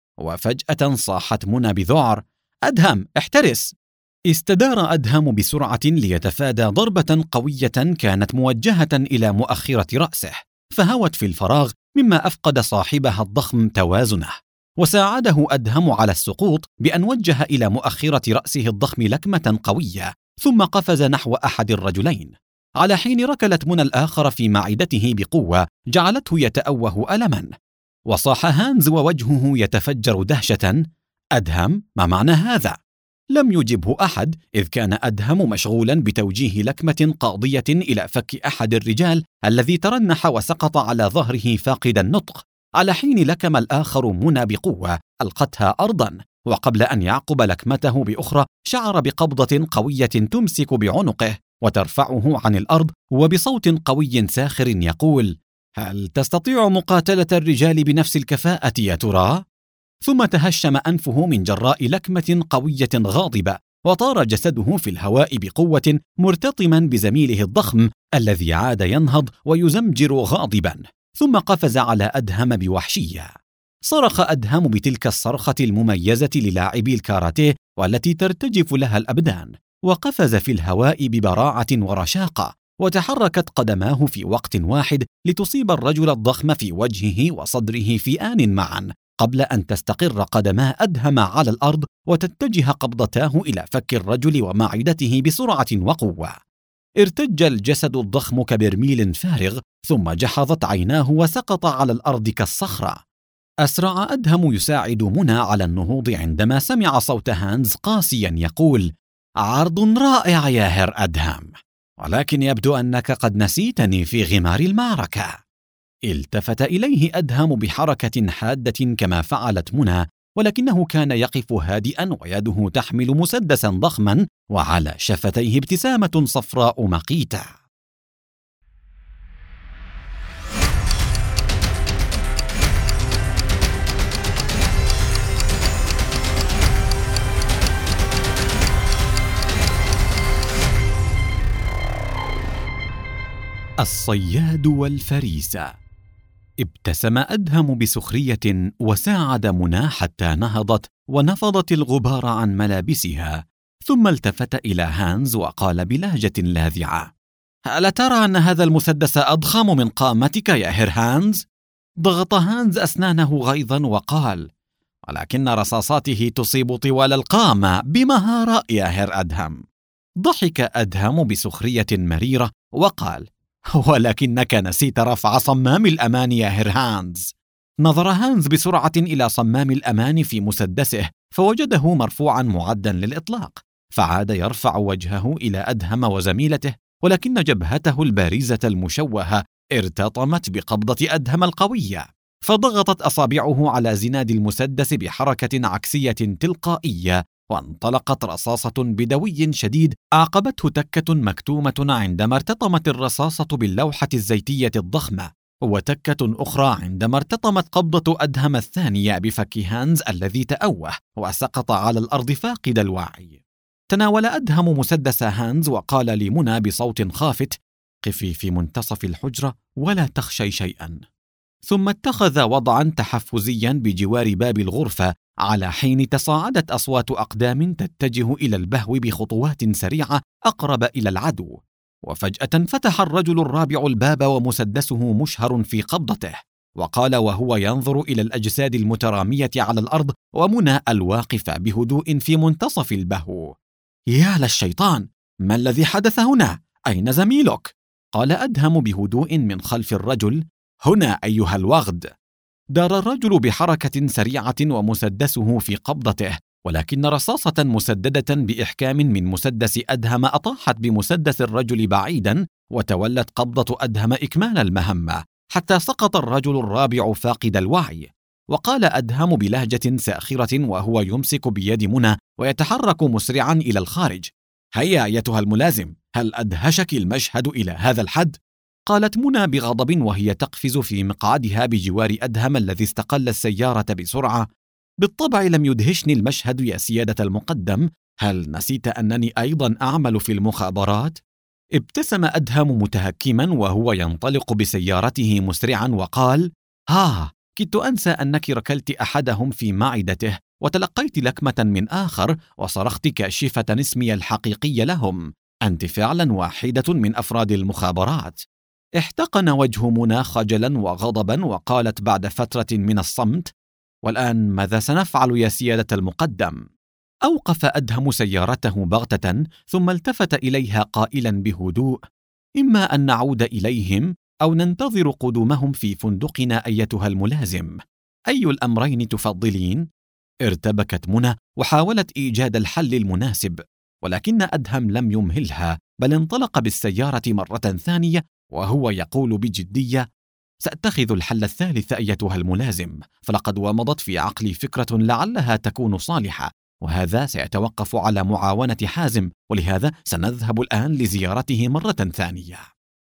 وفجأة صاحت منى بذعر: أدهم، احترس! استدار أدهم بسرعة ليتفادى ضربة قوية كانت موجهة إلى مؤخرة رأسه، فهوت في الفراغ مما أفقد صاحبها الضخم توازنه، وساعده أدهم على السقوط بأن وجه إلى مؤخرة رأسه الضخم لكمة قوية، ثم قفز نحو أحد الرجلين، على حين ركلت منى الآخر في معدته بقوة جعلته يتأوه ألما. وصاح هانز ووجهه يتفجر دهشة: أدهم، ما معنى هذا؟ لم يجبه أحد، إذ كان أدهم مشغولا بتوجيه لكمة قاضية إلى فك أحد الرجال الذي ترنح وسقط على ظهره فاقد النطق، على حين لكم الآخر منى بقوة ألقتها أرضا، وقبل أن يعقب لكمته بأخرى شعر بقبضة قوية تمسك بعنقه وترفعه عن الأرض، وبصوت قوي ساخر يقول: هل تستطيع مقاتلة الرجال بنفس الكفاءة يا ترى؟ ثم تهشم أنفه من جراء لكمة قوية غاضبة، وطار جسده في الهواء بقوة مرتطما بزميله الضخم الذي عاد ينهض ويزمجر غاضبا، ثم قفز على أدهم بوحشية. صرخ أدهم بتلك الصرخة المميزة للاعبي الكاراتيه والتي ترتجف لها الأبدان، وقفز في الهواء ببراعة ورشاقة، وتحركت قدماه في وقت واحد لتصيب الرجل الضخم في وجهه وصدره في آن معا، قبل أن تستقر قدما أدهم على الأرض وتتجه قبضتاه إلى فك الرجل ومعدته بسرعة وقوة. ارتج الجسد الضخم كبرميل فارغ، ثم جحظت عيناه وسقط على الأرض كالصخرة. أسرع أدهم يساعد منى على النهوض عندما سمع صوت هانز قاسيا يقول: عرض رائع يا هير أدهم، ولكن يبدو أنك قد نسيتني في غمار المعركة. التفت إليه أدهم بحركة حادة كما فعلت منى، ولكنه كان يقف هادئا ويده تحمل مسدسا ضخما، وعلى شفتيه ابتسامة صفراء مقيتة. الصياد والفريسة. ابتسم أدهم بسخرية وساعد منى حتى نهضت ونفضت الغبار عن ملابسها، ثم التفت إلى هانز وقال بلهجة لاذعة: هل ترى أن هذا المسدس أضخم من قامتك يا هير هانز؟ ضغط هانز أسنانه غيظا وقال: ولكن رصاصاته تصيب طوال القامة بمهارة يا هير أدهم. ضحك أدهم بسخرية مريرة وقال: ولكنك نسيت رفع صمام الأمان يا هير هانز. نظر هانز بسرعة إلى صمام الأمان في مسدسه فوجده مرفوعا معدا للإطلاق، فعاد يرفع وجهه إلى أدهم وزميلته، ولكن جبهته البارزة المشوهة ارتطمت بقبضة أدهم القوية، فضغطت أصابعه على زناد المسدس بحركة عكسية تلقائية، وانطلقت رصاصة بدوي شديد أعقبته تكة مكتومة عندما ارتطمت الرصاصة باللوحة الزيتية الضخمة، وتكة أخرى عندما ارتطمت قبضة أدهم الثانية بفك هانز الذي تأوه وسقط على الأرض فاقد الوعي. تناول أدهم مسدس هانز وقال لمنى بصوت خافت: قفي في منتصف الحجرة ولا تخشي شيئا. ثم اتخذ وضعا تحفزيا بجوار باب الغرفة، على حين تصاعدت أصوات أقدام تتجه إلى البهو بخطوات سريعة أقرب إلى العدو، وفجأة فتح الرجل الرابع الباب ومسدسه مشهر في قبضته، وقال وهو ينظر إلى الأجساد المترامية على الأرض ومنى الواقفة بهدوء في منتصف البهو: يا للشيطان، ما الذي حدث هنا؟ أين زميلك؟ قال أدهم بهدوء من خلف الرجل: هنا أيها الوغد. دار الرجل بحركة سريعة ومسدسه في قبضته، ولكن رصاصة مسددة بإحكام من مسدس أدهم أطاحت بمسدس الرجل بعيدا، وتولت قبضة أدهم إكمال المهمة حتى سقط الرجل الرابع فاقد الوعي. وقال أدهم بلهجة ساخرة وهو يمسك بيد منى ويتحرك مسرعا إلى الخارج: هيا أيتها الملازم، هل أدهشك المشهد إلى هذا الحد؟ قالت منى بغضب وهي تقفز في مقعدها بجوار أدهم الذي استقل السيارة بسرعة: بالطبع لم يدهشني المشهد يا سيادة المقدم، هل نسيت أنني أيضا أعمل في المخابرات؟ ابتسم أدهم متهكما وهو ينطلق بسيارته مسرعا وقال: كدت أنسى أنك ركلت أحدهم في معدته وتلقيت لكمة من آخر وصرخت كاشفة اسمي الحقيقي لهم، أنت فعلا واحدة من أفراد المخابرات. احتقن وجه منى خجلا وغضبا وقالت بعد فترة من الصمت: والآن ماذا سنفعل يا سيادة المقدم؟ أوقف أدهم سيارته بغتة ثم التفت إليها قائلا بهدوء: إما أن نعود إليهم أو ننتظر قدومهم في فندقنا أيتها الملازم. أي الأمرين تفضلين؟ ارتبكت منى وحاولت إيجاد الحل المناسب، ولكن أدهم لم يمهلها، بل انطلق بالسيارة مرة ثانية وهو يقول بجدية: سأتخذ الحل الثالث أيتها الملازم، فلقد ومضت في عقلي فكرة لعلها تكون صالحة، وهذا سيتوقف على معاونة حازم، ولهذا سنذهب الآن لزيارته مرة ثانية.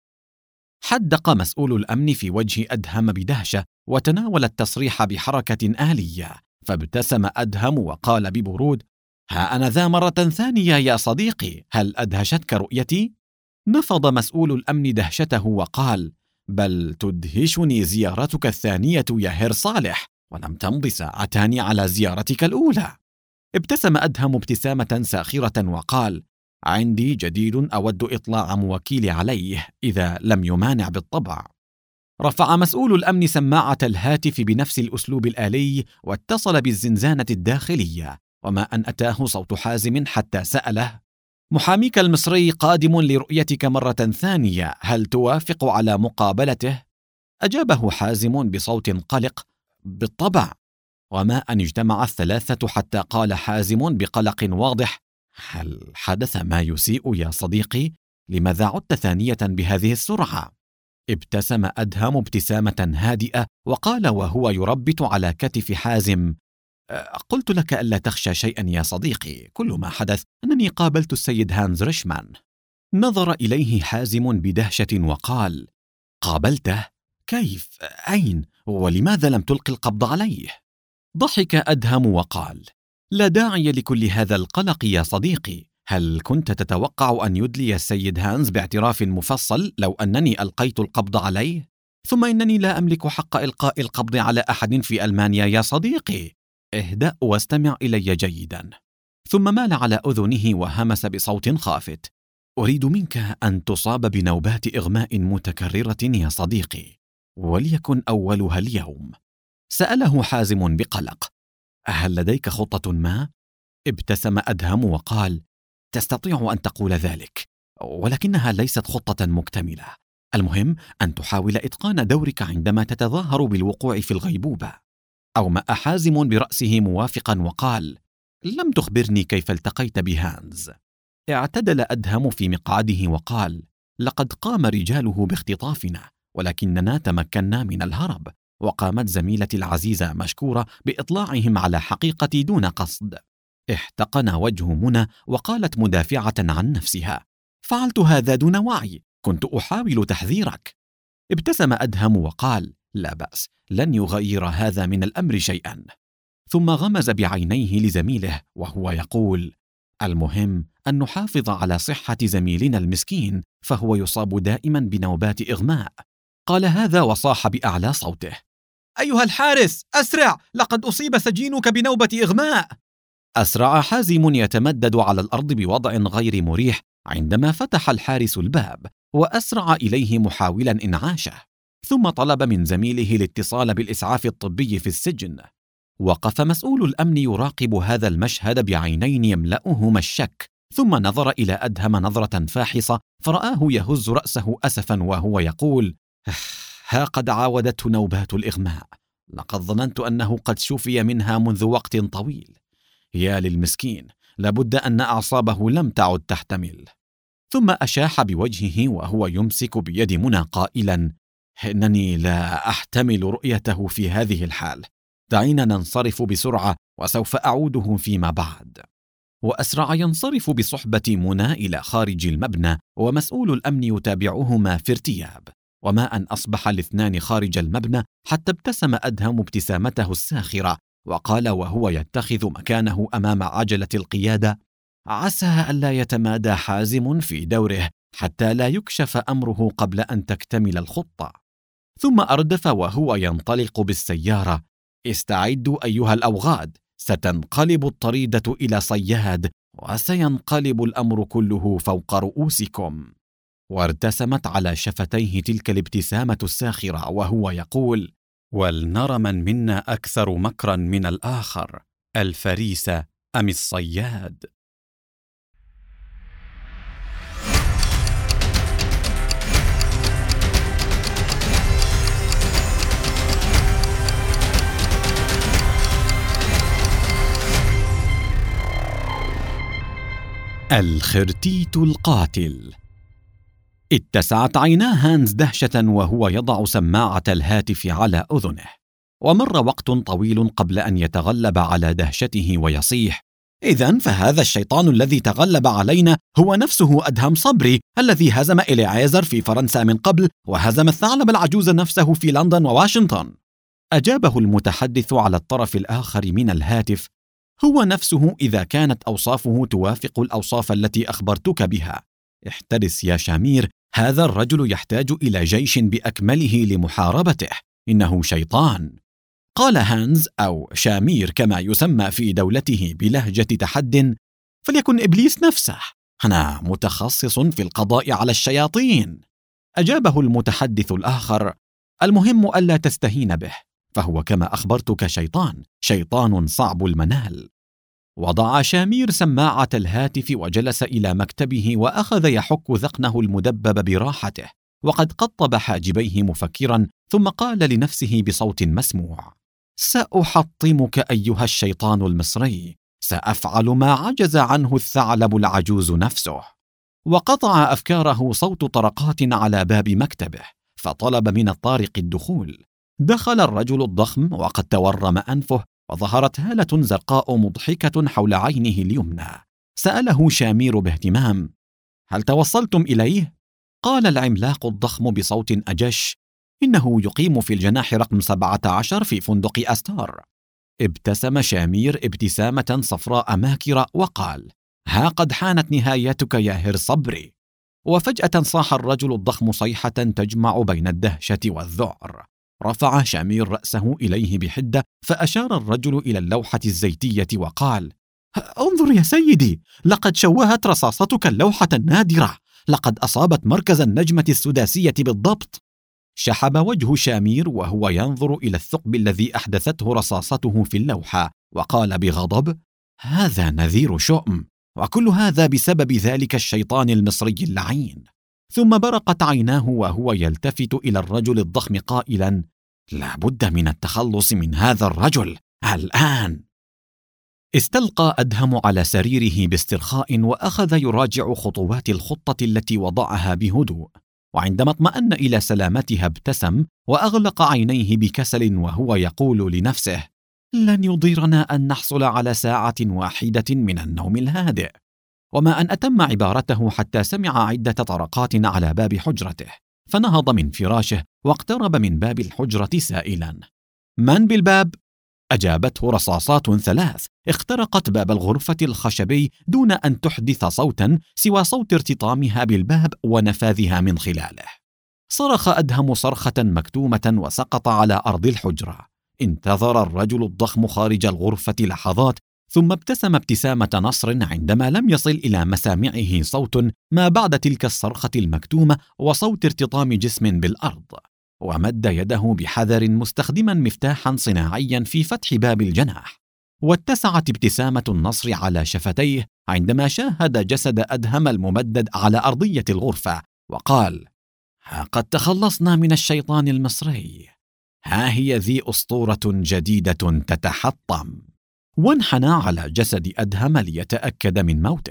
حدق مسؤول الأمن في وجه أدهم بدهشة وتناول التصريح بحركة آلية، فابتسم أدهم وقال ببرود: ها أنا ذا مرة ثانية يا صديقي، هل أدهشتك رؤيتي؟ نفض مسؤول الأمن دهشته وقال: بل تدهشني زيارتك الثانية يا هير صالح، ولم تمض ساعتان على زيارتك الأولى. ابتسم أدهم ابتسامة ساخرة وقال: عندي جديد أود إطلاع موكيلي عليه إذا لم يمانع بالطبع. رفع مسؤول الأمن سماعة الهاتف بنفس الأسلوب الآلي واتصل بالزنزانة الداخلية، وما أن أتاه صوت حازم حتى سأله: محاميك المصري قادم لرؤيتك مرة ثانية، هل توافق على مقابلته؟ أجابه حازم بصوت قلق: بالطبع. وما أن اجتمع الثلاثة حتى قال حازم بقلق واضح: هل حدث ما يسيء يا صديقي؟ لماذا عدت ثانية بهذه السرعة؟ ابتسم أدهم ابتسامة هادئة وقال وهو يربت على كتف حازم: قلت لك ألا تخشى شيئا يا صديقي، كل ما حدث أنني قابلت السيد هانز ريشمان. نظر إليه حازم بدهشة وقال: قابلته؟ كيف؟ أين؟ ولماذا لم تلقي القبض عليه؟ ضحك أدهم وقال: لا داعي لكل هذا القلق يا صديقي، هل كنت تتوقع أن يدلي السيد هانز باعتراف مفصل لو أنني ألقيت القبض عليه؟ ثم إنني لا أملك حق إلقاء القبض على أحد في ألمانيا يا صديقي، اهدأ واستمع إلي جيدا. ثم مال على أذنه وهمس بصوت خافت: أريد منك أن تصاب بنوبات إغماء متكررة يا صديقي، وليكن أولها اليوم. سأله حازم بقلق: هل لديك خطة ما؟ ابتسم أدهم وقال: تستطيع أن تقول ذلك، ولكنها ليست خطة مكتملة. المهم أن تحاول إتقان دورك عندما تتظاهر بالوقوع في الغيبوبة. أومأ حازم برأسه موافقا وقال: لم تخبرني كيف التقيت بهانز. اعتدل أدهم في مقعده وقال: لقد قام رجاله باختطافنا، ولكننا تمكنا من الهرب، وقامت زميلتي العزيزة مشكورة بإطلاعهم على حقيقتي دون قصد. احتقن وجه منى وقالت مدافعة عن نفسها: فعلت هذا دون وعي، كنت أحاول تحذيرك. ابتسم أدهم وقال: لا بأس، لن يغير هذا من الأمر شيئا. ثم غمز بعينيه لزميله وهو يقول: المهم أن نحافظ على صحة زميلنا المسكين، فهو يصاب دائما بنوبات إغماء. قال هذا وصاح بأعلى صوته: أيها الحارس، أسرع، لقد أصيب سجينك بنوبة إغماء. أسرع حازم يتمدد على الأرض بوضع غير مريح عندما فتح الحارس الباب، وأسرع إليه محاولا إنعاشه، ثم طلب من زميله الاتصال بالإسعاف الطبي في السجن. وقف مسؤول الأمن يراقب هذا المشهد بعينين يملأهما الشك، ثم نظر إلى أدهم نظرة فاحصة فرآه يهز رأسه أسفا وهو يقول: ها قد عاودته نوبات الإغماء، لقد ظننت أنه قد شفي منها منذ وقت طويل. يا للمسكين، لابد أن أعصابه لم تعد تحتمل. ثم أشاح بوجهه وهو يمسك بيد منى قائلا: إنني لا أحتمل رؤيته في هذه الحال، دعينا ننصرف بسرعة وسوف أعوده فيما بعد. وأسرع ينصرف بصحبة منى إلى خارج المبنى، ومسؤول الأمن يتابعهما في ارتياب. وما أن أصبح الاثنان خارج المبنى حتى ابتسم أدهم ابتسامته الساخرة وقال وهو يتخذ مكانه أمام عجلة القيادة: عسى ألا يتمادى حازم في دوره حتى لا يكشف أمره قبل أن تكتمل الخطة. ثم أردف وهو ينطلق بالسيارة: استعدوا أيها الأوغاد، ستنقلب الطريدة إلى صياد، وسينقلب الأمر كله فوق رؤوسكم. وارتسمت على شفتيه تلك الابتسامة الساخرة وهو يقول: ولنرى من منا أكثر مكرا من الآخر، الفريسة أم الصياد؟ الخرتيت القاتل. اتسعت عينا هانز دهشة وهو يضع سماعة الهاتف على أذنه، ومر وقت طويل قبل أن يتغلب على دهشته ويصيح: إذن فهذا الشيطان الذي تغلب علينا هو نفسه أدهم صبري الذي هزم إليعازر في فرنسا من قبل، وهزم الثعلب العجوز نفسه في لندن وواشنطن. أجابه المتحدث على الطرف الآخر من الهاتف: هو نفسه إذا كانت أوصافه توافق الأوصاف التي أخبرتك بها. احترس يا شامير، هذا الرجل يحتاج إلى جيش بأكمله لمحاربته، إنه شيطان. قال هانز أو شامير كما يسمى في دولته بلهجة تحد: فليكن إبليس نفسه، أنا متخصص في القضاء على الشياطين. أجابه المتحدث الآخر: المهم ألا تستهين به، فهو كما أخبرتك شيطان صعب المنال. وضع شامير سماعة الهاتف وجلس إلى مكتبه وأخذ يحك ذقنه المدبب براحته، وقد قطب حاجبيه مفكرا، ثم قال لنفسه بصوت مسموع: سأحطمك أيها الشيطان المصري، سأفعل ما عجز عنه الثعلب العجوز نفسه. وقطع أفكاره صوت طرقات على باب مكتبه، فطلب من الطارق الدخول. دخل الرجل الضخم وقد تورم أنفه، وظهرت هالة زرقاء مضحكة حول عينه اليمنى. سأله شامير باهتمام: هل توصلتم إليه؟ قال العملاق الضخم بصوت أجش: إنه يقيم في الجناح رقم 17 في فندق أستار. ابتسم شامير ابتسامة صفراء ماكرة وقال: ها قد حانت نهايتك يا هر صبري. وفجأة صاح الرجل الضخم صيحة تجمع بين الدهشة والذعر. رفع شامير رأسه إليه بحدة، فأشار الرجل إلى اللوحة الزيتية وقال: انظر يا سيدي، لقد شوهت رصاصتك اللوحة النادرة، لقد أصابت مركز النجمة السداسية بالضبط. شحب وجه شامير وهو ينظر إلى الثقب الذي أحدثته رصاصته في اللوحة، وقال بغضب: هذا نذير شؤم، وكل هذا بسبب ذلك الشيطان المصري اللعين. ثم برقت عيناه وهو يلتفت إلى الرجل الضخم قائلا: لا بد من التخلص من هذا الرجل الآن. استلقى أدهم على سريره باسترخاء، وأخذ يراجع خطوات الخطة التي وضعها بهدوء. وعندما اطمأن إلى سلامتها ابتسم وأغلق عينيه بكسل، وهو يقول لنفسه: لن يضيرنا أن نحصل على ساعة واحدة من النوم الهادئ. وما أن أتم عبارته حتى سمع عدة طرقات على باب حجرته، فنهض من فراشه واقترب من باب الحجرة سائلا: من بالباب؟ أجابته رصاصات 3 اخترقت باب الغرفة الخشبي دون أن تحدث صوتا سوى صوت ارتطامها بالباب ونفاذها من خلاله. صرخ أدهم صرخة مكتومة وسقط على أرض الحجرة. انتظر الرجل الضخم خارج الغرفة لحظات، ثم ابتسم ابتسامة نصر عندما لم يصل إلى مسامعه صوت ما بعد تلك الصرخة المكتومة وصوت ارتطام جسم بالأرض. ومد يده بحذر مستخدما مفتاحا صناعيا في فتح باب الجناح. واتسعت ابتسامة النصر على شفتيه عندما شاهد جسد أدهم الممدد على أرضية الغرفة، وقال: ها قد تخلصنا من الشيطان المصري، ها هي ذي أسطورة جديدة تتحطم. وانحنى على جسد أدهم ليتأكد من موته.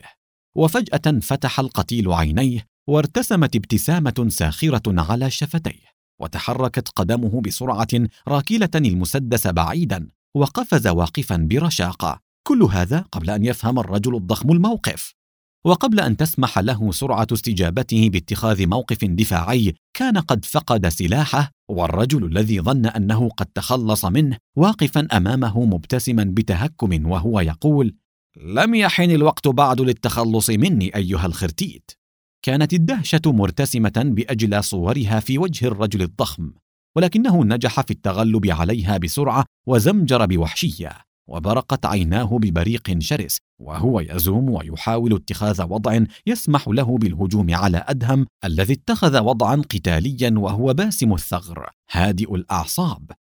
وفجأة فتح القتيل عينيه، وارتسمت ابتسامة ساخرة على شفتيه، وتحركت قدمه بسرعة راكلة المسدس بعيدا، وقفز واقفا برشاقة. كل هذا قبل أن يفهم الرجل الضخم الموقف، وقبل أن تسمح له سرعة استجابته باتخاذ موقف دفاعي. كان قد فقد سلاحه، والرجل الذي ظن أنه قد تخلص منه واقفا أمامه مبتسما بتهكم وهو يقول: لم يحن الوقت بعد للتخلص مني أيها الخرتيت. كانت الدهشة مرتسمة بأجلى صورها في وجه الرجل الضخم، ولكنه نجح في التغلب عليها بسرعة وزمجر بوحشية، وبرقت عيناه ببريق شرس وهو يزوم ويحاول اتخاذ وضع يسمح له بالهجوم على أدهم الذي اتخذ وضعا قتاليا وهو باسم الثغر هادئ الأعصاب،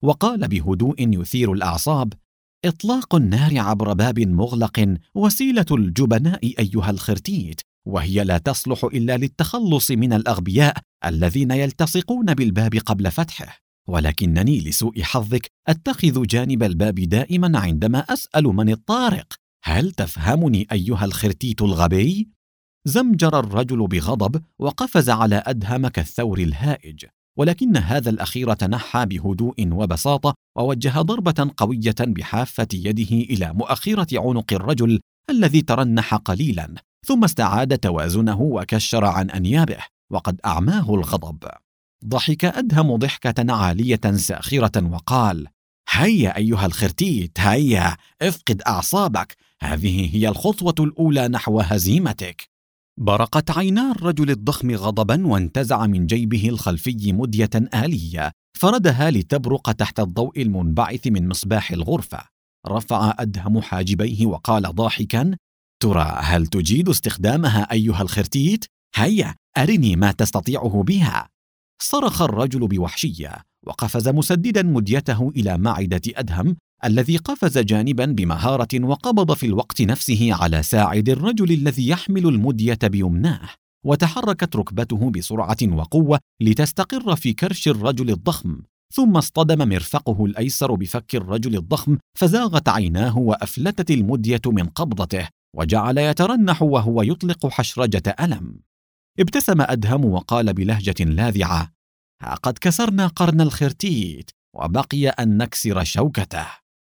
وقال بهدوء يثير الأعصاب: إطلاق النار عبر باب مغلق وسيلة الجبناء أيها الخرتيت، وهي لا تصلح إلا للتخلص من الأغبياء الذين يلتصقون بالباب قبل فتحه، ولكنني لسوء حظك أتخذ جانب الباب دائما عندما أسأل من الطارق. هل تفهمني أيها الخرتيت الغبي؟ زمجر الرجل بغضب وقفز على أدهم كالثور الهائج، ولكن هذا الأخير تنحى بهدوء وبساطة ووجه ضربة قوية بحافة يده إلى مؤخرة عنق الرجل الذي ترنح قليلا، ثم استعاد توازنه وكشر عن أنيابه وقد أعماه الغضب. ضحك أدهم ضحكة عالية ساخرة وقال: هيا أيها الخرتيت، هيا افقد أعصابك، هذه هي الخطوة الأولى نحو هزيمتك. برقت عينا الرجل الضخم غضبا وانتزع من جيبه الخلفي مدية آلية فردها لتبرق تحت الضوء المنبعث من مصباح الغرفة. رفع أدهم حاجبيه وقال ضاحكا: ترى هل تجيد استخدامها أيها الخرتيت؟ هيا أرني ما تستطيعه بها. صرخ الرجل بوحشية وقفز مسددا مديته إلى معدة أدهم الذي قفز جانبا بمهارة وقبض في الوقت نفسه على ساعد الرجل الذي يحمل المدية بيمناه، وتحركت ركبته بسرعة وقوة لتستقر في كرش الرجل الضخم، ثم اصطدم مرفقه الأيسر بفك الرجل الضخم فزاغت عيناه وأفلتت المدية من قبضته وجعل يترنح وهو يطلق حشرجة ألم. ابتسم أدهم وقال بلهجة لاذعة: قد كسرنا قرن الخرتيت وبقي أن نكسر شوكته.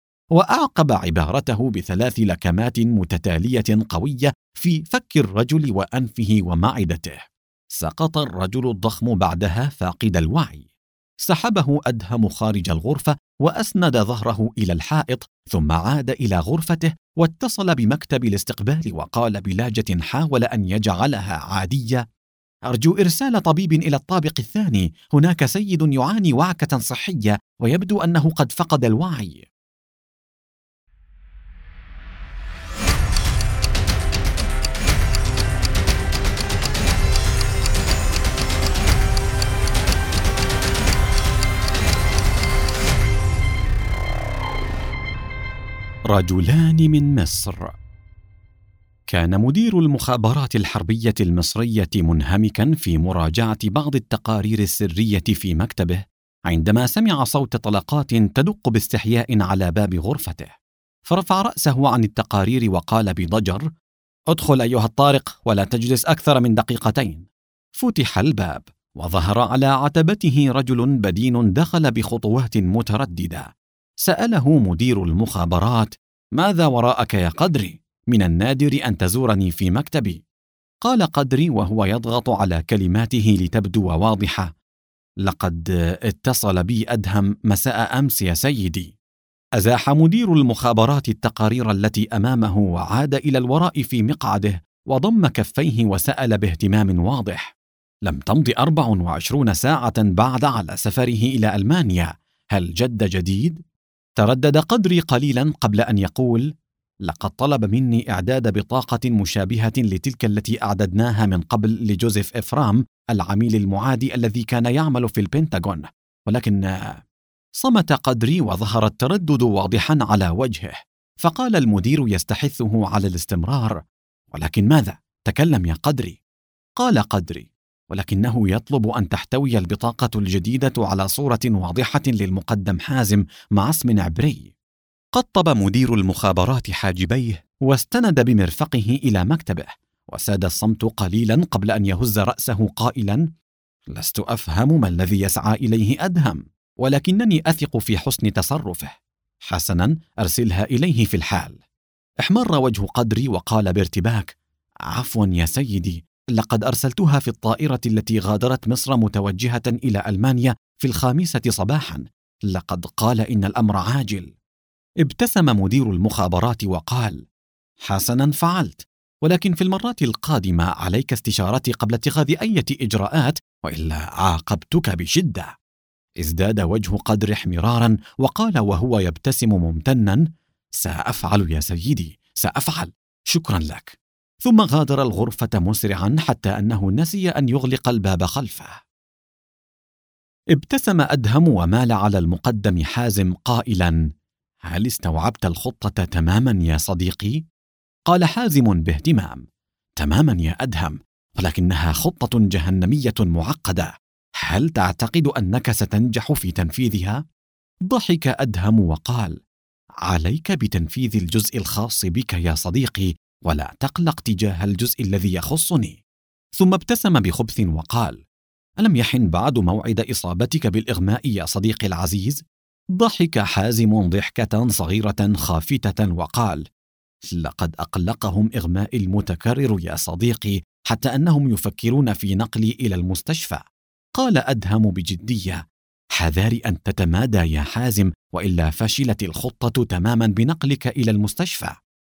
وأعقب عبارته بثلاث لكمات متتالية قوية في فك الرجل وأنفه ومعدته. سقط الرجل الضخم بعدها فاقد الوعي. سحبه أدهم خارج الغرفة وأسند ظهره إلى الحائط، ثم عاد إلى غرفته واتصل بمكتب الاستقبال وقال بلهجة حاول أن يجعلها عادية: أرجو إرسال طبيب إلى الطابق الثاني، هناك سيد يعاني وعكة صحية ويبدو أنه قد فقد الوعي. رجلان من مصر. كان مدير المخابرات الحربية المصرية منهمكا في مراجعة بعض التقارير السرية في مكتبه عندما سمع صوت طلقات تدق باستحياء على باب غرفته، فرفع رأسه عن التقارير وقال بضجر: ادخل أيها الطارق ولا تجلس أكثر من دقيقتين. فتح الباب وظهر على عتبته رجل بدين دخل بخطوات مترددة. سأله مدير المخابرات: ماذا وراءك يا قدري؟ من النادر أن تزورني في مكتبي. قال قدري وهو يضغط على كلماته لتبدو واضحة: لقد اتصل بي أدهم مساء أمس يا سيدي. أزاح مدير المخابرات التقارير التي أمامه وعاد إلى الوراء في مقعده وضم كفيه وسأل باهتمام واضح: لم تمض 24 ساعة بعد على سفره إلى ألمانيا، هل جد جديد؟ تردد قدري قليلا قبل أن يقول: لقد طلب مني إعداد بطاقة مشابهة لتلك التي أعددناها من قبل لجوزيف إفرام العميل المعادي الذي كان يعمل في البنتاغون، ولكن... صمت قدري وظهر التردد واضحا على وجهه، فقال المدير يستحثه على الاستمرار: ولكن ماذا؟ تكلم يا قدري. قال قدري: ولكنه يطلب أن تحتوي البطاقة الجديدة على صورة واضحة للمقدم حازم مع اسم عبري. قطب مدير المخابرات حاجبيه واستند بمرفقه إلى مكتبه، وساد الصمت قليلا قبل أن يهز رأسه قائلا: لست أفهم ما الذي يسعى إليه أدهم، ولكنني أثق في حسن تصرفه. حسنا، أرسلها إليه في الحال. احمر وجه قدري وقال بارتباك: عفوا يا سيدي، لقد أرسلتها في الطائرة التي غادرت مصر متوجهة إلى ألمانيا في 5 صباحا. لقد قال إن الأمر عاجل. ابتسم مدير المخابرات وقال: حسنا فعلت، ولكن في المرات القادمة عليك استشارتي قبل اتخاذ أي إجراءات، وإلا عاقبتك بشدة. ازداد وجه قدر احمرارا وقال وهو يبتسم ممتنا: سأفعل يا سيدي، سأفعل، شكرا لك. ثم غادر الغرفة مسرعا حتى أنه نسي أن يغلق الباب خلفه. ابتسم أدهم ومال على المقدم حازم قائلا: هل استوعبت الخطة تماما يا صديقي؟ قال حازم باهتمام: تماما يا أدهم، ولكنها خطة جهنمية معقدة. هل تعتقد أنك ستنجح في تنفيذها؟ ضحك أدهم وقال: عليك بتنفيذ الجزء الخاص بك يا صديقي، ولا تقلق تجاه الجزء الذي يخصني. ثم ابتسم بخبث وقال: ألم يحن بعد موعد إصابتك بالإغماء يا صديقي العزيز؟ ضحك حازم ضحكة صغيرة خافتة وقال: لقد أقلقهم إغمائي المتكرر يا صديقي، حتى أنهم يفكرون في نقلي إلى المستشفى. قال أدهم بجدية: حذار أن تتمادى يا حازم، وإلا فشلت الخطة تماما بنقلك إلى المستشفى.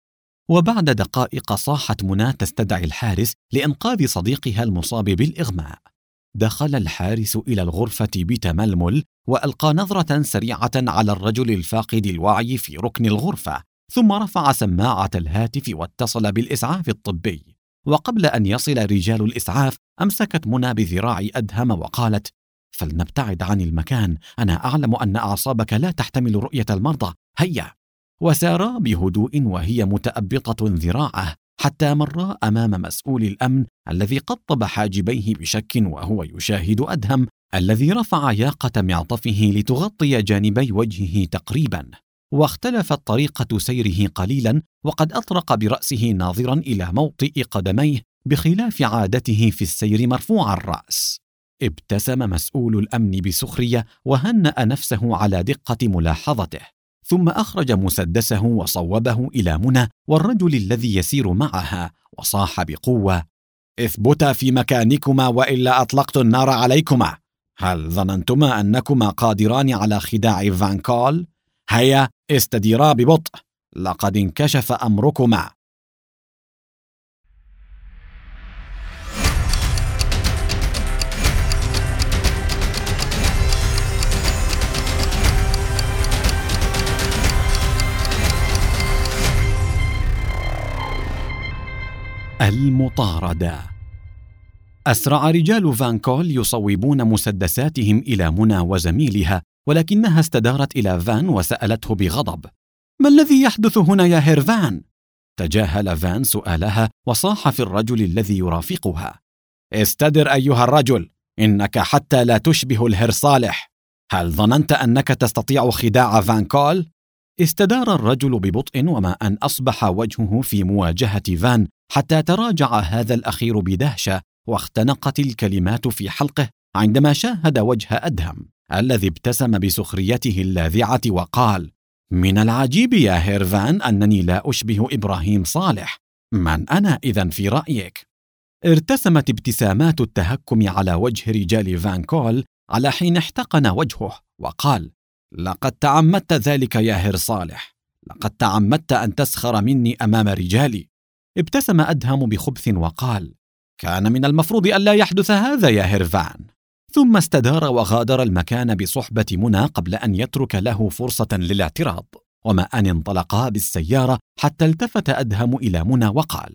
وبعد دقائق صاحت منى تستدعي الحارس لإنقاذ صديقها المصاب بالإغماء. دخل الحارس إلى الغرفة بتململ، وألقى نظرة سريعة على الرجل الفاقد الوعي في ركن الغرفة، ثم رفع سماعة الهاتف واتصل بالإسعاف الطبي. وقبل أن يصل رجال الإسعاف أمسكت منى بذراع أدهم وقالت: فلنبتعد عن المكان، أنا أعلم أن أعصابك لا تحتمل رؤية المرضى، هيا. وسارا بهدوء وهي متأبطة ذراعه حتى مر أمام مسؤول الأمن الذي قطب حاجبيه بشك وهو يشاهد أدهم الذي رفع ياقة معطفه لتغطي جانبي وجهه تقريبا. واختلفت طريقة سيره قليلا، وقد أطرق برأسه ناظرا إلى موطئ قدميه بخلاف عادته في السير مرفوع الرأس. ابتسم مسؤول الأمن بسخرية وهنأ نفسه على دقة ملاحظته، ثم أخرج مسدسه وصوبه إلى منى والرجل الذي يسير معها، وصاح بقوة: اثبتا في مكانكما وإلا أطلقت النار عليكما. هل ظننتما أنكما قادران على خداع فان كول؟ هيا استديرا ببطء، لقد انكشف أمركما. المطاردة. أسرع رجال فان كول يصوبون مسدساتهم إلى منى وزميلها، ولكنها استدارت إلى فان وسألته بغضب: ما الذي يحدث هنا يا هيرفان؟ تجاهل فان سؤالها وصاح في الرجل الذي يرافقها: استدر أيها الرجل، إنك حتى لا تشبه الهر صالح. هل ظننت أنك تستطيع خداع فان كول؟ استدار الرجل ببطء، وما أن أصبح وجهه في مواجهة فان حتى تراجع هذا الأخير بدهشة، واختنقت الكلمات في حلقه عندما شاهد وجه أدهم الذي ابتسم بسخريته اللاذعة وقال: من العجيب يا هيرفان أنني لا أشبه إبراهيم صالح. من أنا إذن في رأيك؟ ارتسمت ابتسامات التهكم على وجه رجال فان كول على حين احتقن وجهه وقال: لقد تعمدت ذلك يا هير صالح، لقد تعمدت أن تسخر مني أمام رجالي. ابتسم أدهم بخبث وقال: كان من المفروض ألا يحدث هذا يا هيرفان. ثم استدار وغادر المكان بصحبة منى قبل أن يترك له فرصة للاعتراض. وما أن انطلقا بالسيارة حتى التفت أدهم إلى منى وقال: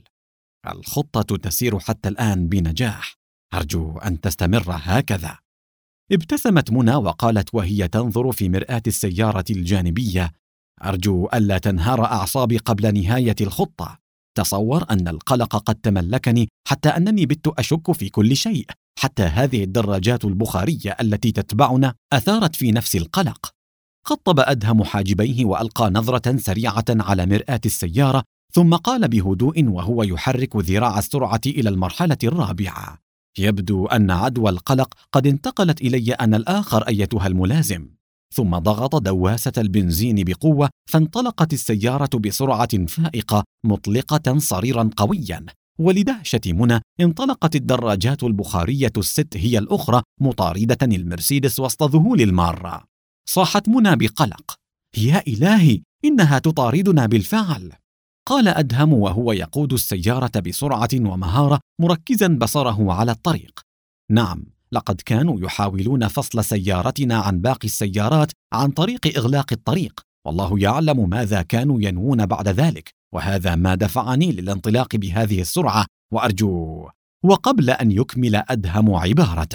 الخطة تسير حتى الآن بنجاح، أرجو أن تستمر هكذا. ابتسمت منى وقالت وهي تنظر في مرآة السيارة الجانبية: أرجو ألا تنهار أعصابي قبل نهاية الخطة. تصور أن القلق قد تملكني حتى أنني بت أشك في كل شيء، حتى هذه الدراجات البخارية التي تتبعنا أثارت في نفس القلق. قطب أدهم حاجبيه وألقى نظرة سريعة على مرآة السيارة، ثم قال بهدوء وهو يحرك ذراع السرعة إلى المرحلة الرابعة: يبدو أن عدوى القلق قد انتقلت إلي أنا الآخر أيتها الملازم. ثم ضغط دواسة البنزين بقوة، فانطلقت السيارة بسرعة فائقة مطلقة صريرا قويا. ولدهشة منى انطلقت الدراجات البخارية الست هي الأخرى مطاردة المرسيدس وسط ذهول المارة. صاحت منى بقلق: يا إلهي، إنها تطاردنا بالفعل. قال أدهم وهو يقود السيارة بسرعة ومهارة مركزا بصره على الطريق: نعم، لقد كانوا يحاولون فصل سيارتنا عن باقي السيارات عن طريق إغلاق الطريق، والله يعلم ماذا كانوا ينوون بعد ذلك، وهذا ما دفعني للانطلاق بهذه السرعة، وأرجو. وقبل أن يكمل أدهم عبارته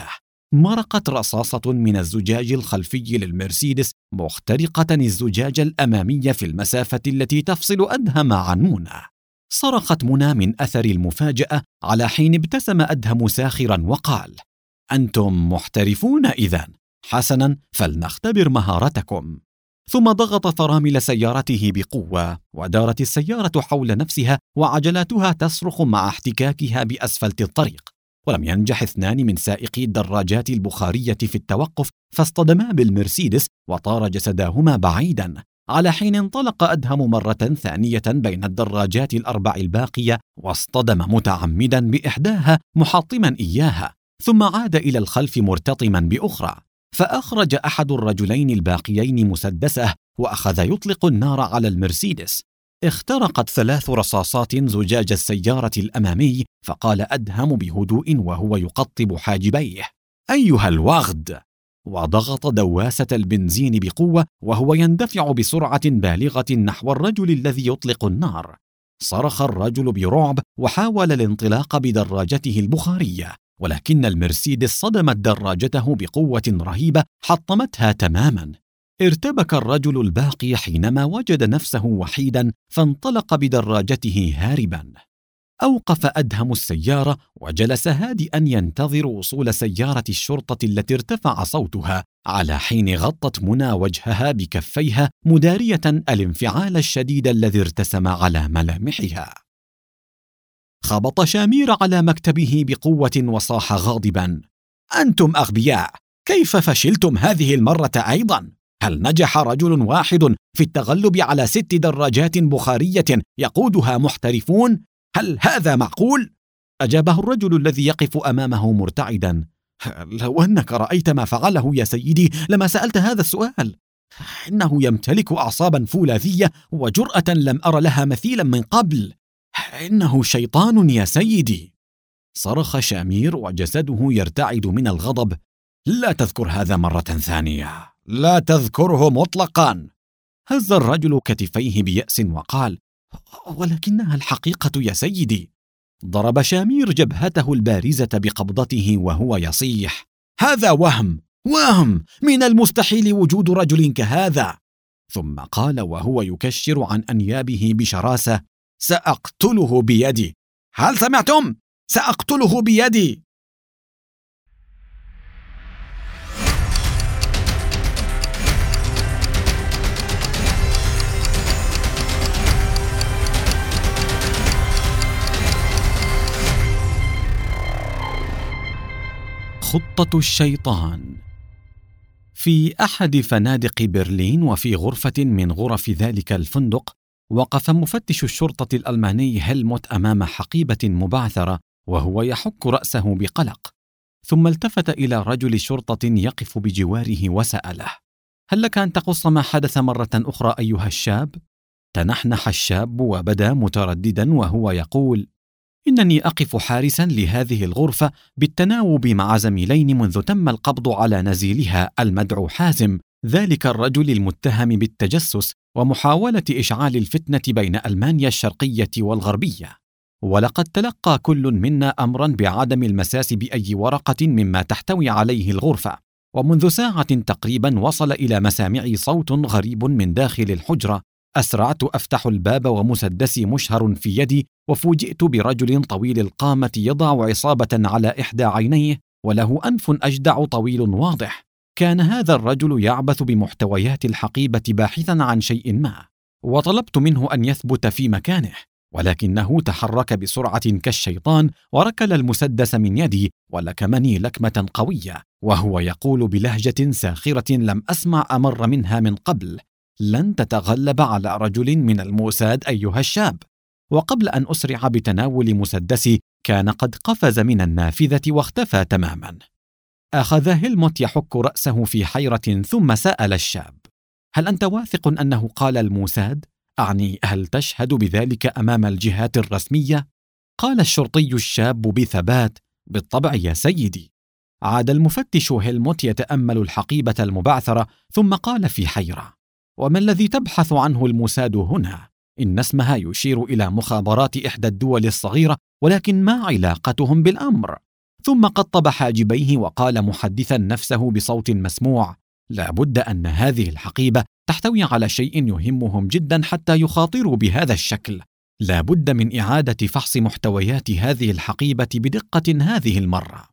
مرقت رصاصة من الزجاج الخلفي للمرسيدس مخترقة الزجاج الأمامي في المسافة التي تفصل أدهم عن منى. صرخت منى من أثر المفاجأة، على حين ابتسم أدهم ساخرا وقال: أنتم محترفون إذن، حسنا، فلنختبر مهارتكم. ثم ضغط فرامل سيارته بقوة، ودارت السيارة حول نفسها وعجلاتها تصرخ مع احتكاكها بأسفلت الطريق. ولم ينجح 2 من سائقي الدراجات البخارية في التوقف، فاصطدما بالمرسيدس وطار جسداهما بعيدا، على حين انطلق أدهم مرة ثانية بين الدراجات ال4 الباقية واصطدم متعمدا بإحداها محطما إياها، ثم عاد إلى الخلف مرتطما بأخرى. فأخرج أحد الرجلين الباقيين مسدسه وأخذ يطلق النار على المرسيدس. اخترقت 3 رصاصات زجاج السيارة الأمامي، فقال أدهم بهدوء وهو يقطب حاجبيه: أيها الوغد! وضغط دواسة البنزين بقوة وهو يندفع بسرعة بالغة نحو الرجل الذي يطلق النار. صرخ الرجل برعب وحاول الانطلاق بدراجته البخارية، ولكن المرسيدس صدمت دراجته بقوة رهيبة حطمتها تماما. ارتبك الرجل الباقي حينما وجد نفسه وحيدا، فانطلق بدراجته هاربا. أوقف أدهم السيارة وجلس هادئا ينتظر وصول سيارة الشرطة التي ارتفع صوتها، على حين غطت منى وجهها بكفيها مدارية الانفعال الشديد الذي ارتسم على ملامحها. خبط شامير على مكتبه بقوة وصاح غاضبا: أنتم أغبياء! كيف فشلتم هذه المرة أيضا؟ هل نجح رجل واحد في التغلب على 6 دراجات بخارية يقودها محترفون؟ هل هذا معقول؟ أجابه الرجل الذي يقف أمامه مرتعدا: لو أنك رأيت ما فعله يا سيدي لما سألت هذا السؤال. إنه يمتلك أعصابا فولاذية وجرأة لم أر لها مثيلا من قبل. إنه شيطان يا سيدي. صرخ شامير وجسده يرتعد من الغضب: لا تذكر هذا مرة ثانية، لا تذكره مطلقا. هز الرجل كتفيه بيأس وقال: ولكنها الحقيقة يا سيدي. ضرب شامير جبهته البارزة بقبضته وهو يصيح: هذا وهم، من المستحيل وجود رجل كهذا. ثم قال وهو يكشر عن أنيابه بشراسة: سأقتله بيدي. هل سمعتم؟ سأقتله بيدي. خطة الشيطان. في أحد فنادق برلين وفي غرفة من غرف ذلك الفندق، وقف مفتش الشرطة الألماني هيلموت أمام حقيبة مبعثرة وهو يحك رأسه بقلق، ثم التفت إلى رجل شرطة يقف بجواره وسأله: هل لك أن تقص ما حدث مرة أخرى أيها الشاب؟ تنحنح الشاب وبدا مترددا وهو يقول: إنني أقف حارسا لهذه الغرفة بالتناوب مع زميلين منذ تم القبض على نزيلها المدعو حازم، ذلك الرجل المتهم بالتجسس ومحاولة إشعال الفتنة بين ألمانيا الشرقية والغربية. ولقد تلقى كل منا أمرا بعدم المساس بأي ورقة مما تحتوي عليه الغرفة، ومنذ ساعة تقريبا وصل إلى مسامعي صوت غريب من داخل الحجرة. أسرعت أفتح الباب ومسدسي مشهر في يدي، وفوجئت برجل طويل القامة يضع عصابة على إحدى عينيه وله أنف أجدع طويل واضح. كان هذا الرجل يعبث بمحتويات الحقيبة باحثا عن شيء ما، وطلبت منه أن يثبت في مكانه، ولكنه تحرك بسرعة كالشيطان وركل المسدس من يدي ولكمني لكمة قوية وهو يقول بلهجة ساخرة لم أسمع أمر منها من قبل: لن تتغلب على رجل من الموساد أيها الشاب. وقبل أن أسرع بتناول مسدسي كان قد قفز من النافذة واختفى تماما. أخذ هيلموت يحك رأسه في حيرة ثم سأل الشاب: هل أنت واثق أنه قال الموساد؟ أعني هل تشهد بذلك أمام الجهات الرسمية؟ قال الشرطي الشاب بثبات: بالطبع يا سيدي. عاد المفتش هيلموت يتأمل الحقيبة المبعثرة ثم قال في حيرة: وما الذي تبحث عنه الموساد هنا؟ إن اسمها يشير إلى مخابرات إحدى الدول الصغيرة، ولكن ما علاقتهم بالأمر؟ ثم قطب حاجبيه وقال محدثا نفسه بصوت مسموع: لا بد أن هذه الحقيبة تحتوي على شيء يهمهم جدا حتى يخاطروا بهذا الشكل. لا بد من إعادة فحص محتويات هذه الحقيبة بدقة هذه المرة.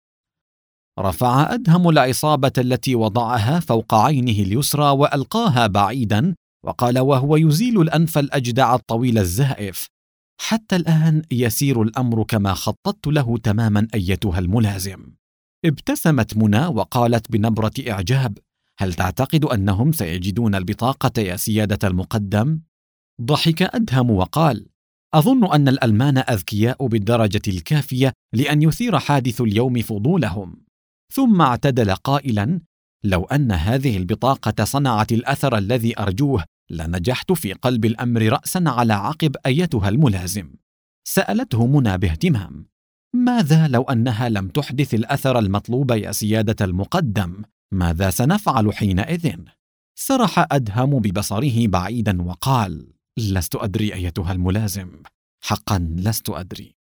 رفع أدهم العصابة التي وضعها فوق عينه اليسرى وألقاها بعيدا، وقال وهو يزيل الأنف الأجدع الطويل الزائف: حتى الآن يسير الأمر كما خططت له تماما أيتها الملازم. ابتسمت منى وقالت بنبرة إعجاب: هل تعتقد أنهم سيجدون البطاقة يا سيادة المقدم؟ ضحك أدهم وقال: أظن أن الألمان أذكياء بالدرجة الكافية لأن يثير حادث اليوم فضولهم. ثم اعتدل قائلا: لو أن هذه البطاقة صنعت الأثر الذي أرجوه لنجحت في قلب الأمر رأسا على عقب أيتها الملازم. سألته منى باهتمام: ماذا لو أنها لم تحدث الأثر المطلوب يا سيادة المقدم؟ ماذا سنفعل حينئذ؟ سرح أدهم ببصره بعيدا وقال: لست أدري أيتها الملازم، حقا لست أدري.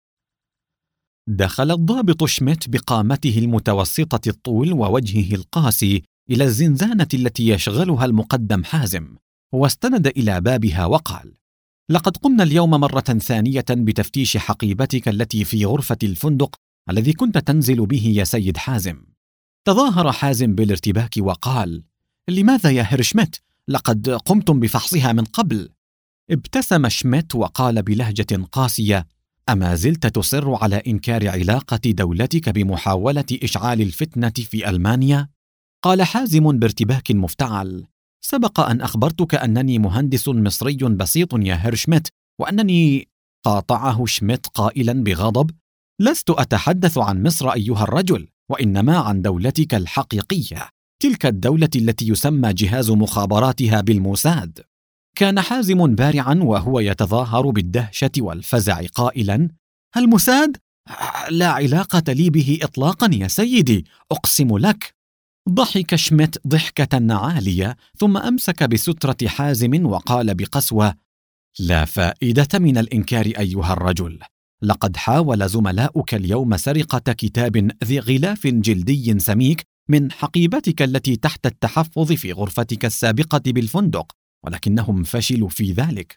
دخل الضابط شميت بقامته المتوسطة الطول ووجهه القاسي إلى الزنزانة التي يشغلها المقدم حازم، واستند إلى بابها وقال: لقد قمنا اليوم مرة ثانية بتفتيش حقيبتك التي في غرفة الفندق الذي كنت تنزل به يا سيد حازم. تظاهر حازم بالارتباك وقال: لماذا يا هيرشميت؟ لقد قمتم بفحصها من قبل. ابتسم شميت وقال بلهجة قاسية: أما زلت تصر على إنكار علاقة دولتك بمحاولة إشعال الفتنة في ألمانيا؟ قال حازم بارتباك مفتعل: سبق أن أخبرتك أنني مهندس مصري بسيط يا هيرشميت، وأنني... قاطعه شميت قائلا بغضب: لست أتحدث عن مصر أيها الرجل، وإنما عن دولتك الحقيقية، تلك الدولة التي يسمى جهاز مخابراتها بالموساد. كان حازم بارعا وهو يتظاهر بالدهشة والفزع قائلا: الموساد؟ لا علاقة لي به إطلاقا يا سيدي، أقسم لك. ضحك شميت ضحكة عالية ثم أمسك بسترة حازم وقال بقسوة: لا فائدة من الإنكار أيها الرجل، لقد حاول زملاؤك اليوم سرقة كتاب ذي غلاف جلدي سميك من حقيبتك التي تحت التحفظ في غرفتك السابقة بالفندق، ولكنهم فشلوا في ذلك.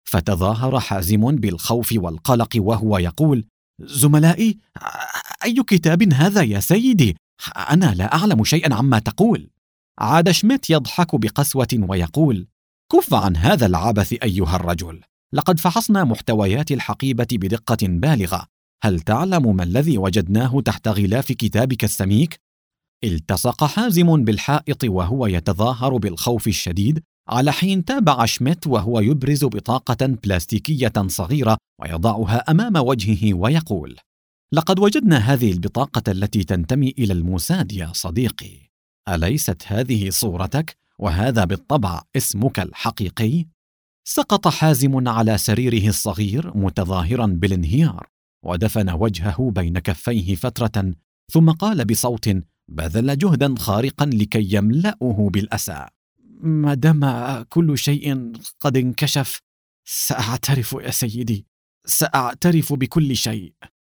فتظاهر حازم بالخوف والقلق وهو يقول: زملائي؟ أي كتاب هذا يا سيدي؟ أنا لا أعلم شيئا عما تقول. عاد شميت يضحك بقسوة ويقول: كف عن هذا العبث أيها الرجل، لقد فحصنا محتويات الحقيبة بدقة بالغة. هل تعلم ما الذي وجدناه تحت غلاف كتابك السميك؟ التصق حازم بالحائط وهو يتظاهر بالخوف الشديد، على حين تابع شميت وهو يبرز بطاقة بلاستيكية صغيرة ويضعها أمام وجهه ويقول: لقد وجدنا هذه البطاقة التي تنتمي إلى الموساد يا صديقي. أليست هذه صورتك؟ وهذا بالطبع اسمك الحقيقي؟ سقط حازم على سريره الصغير متظاهرا بالانهيار، ودفن وجهه بين كفيه فترة، ثم قال بصوت بذل جهدا خارقا لكي يملأه بالأسى: ما دام كل شيء قد انكشف، سأعترف يا سيدي، سأعترف بكل شيء.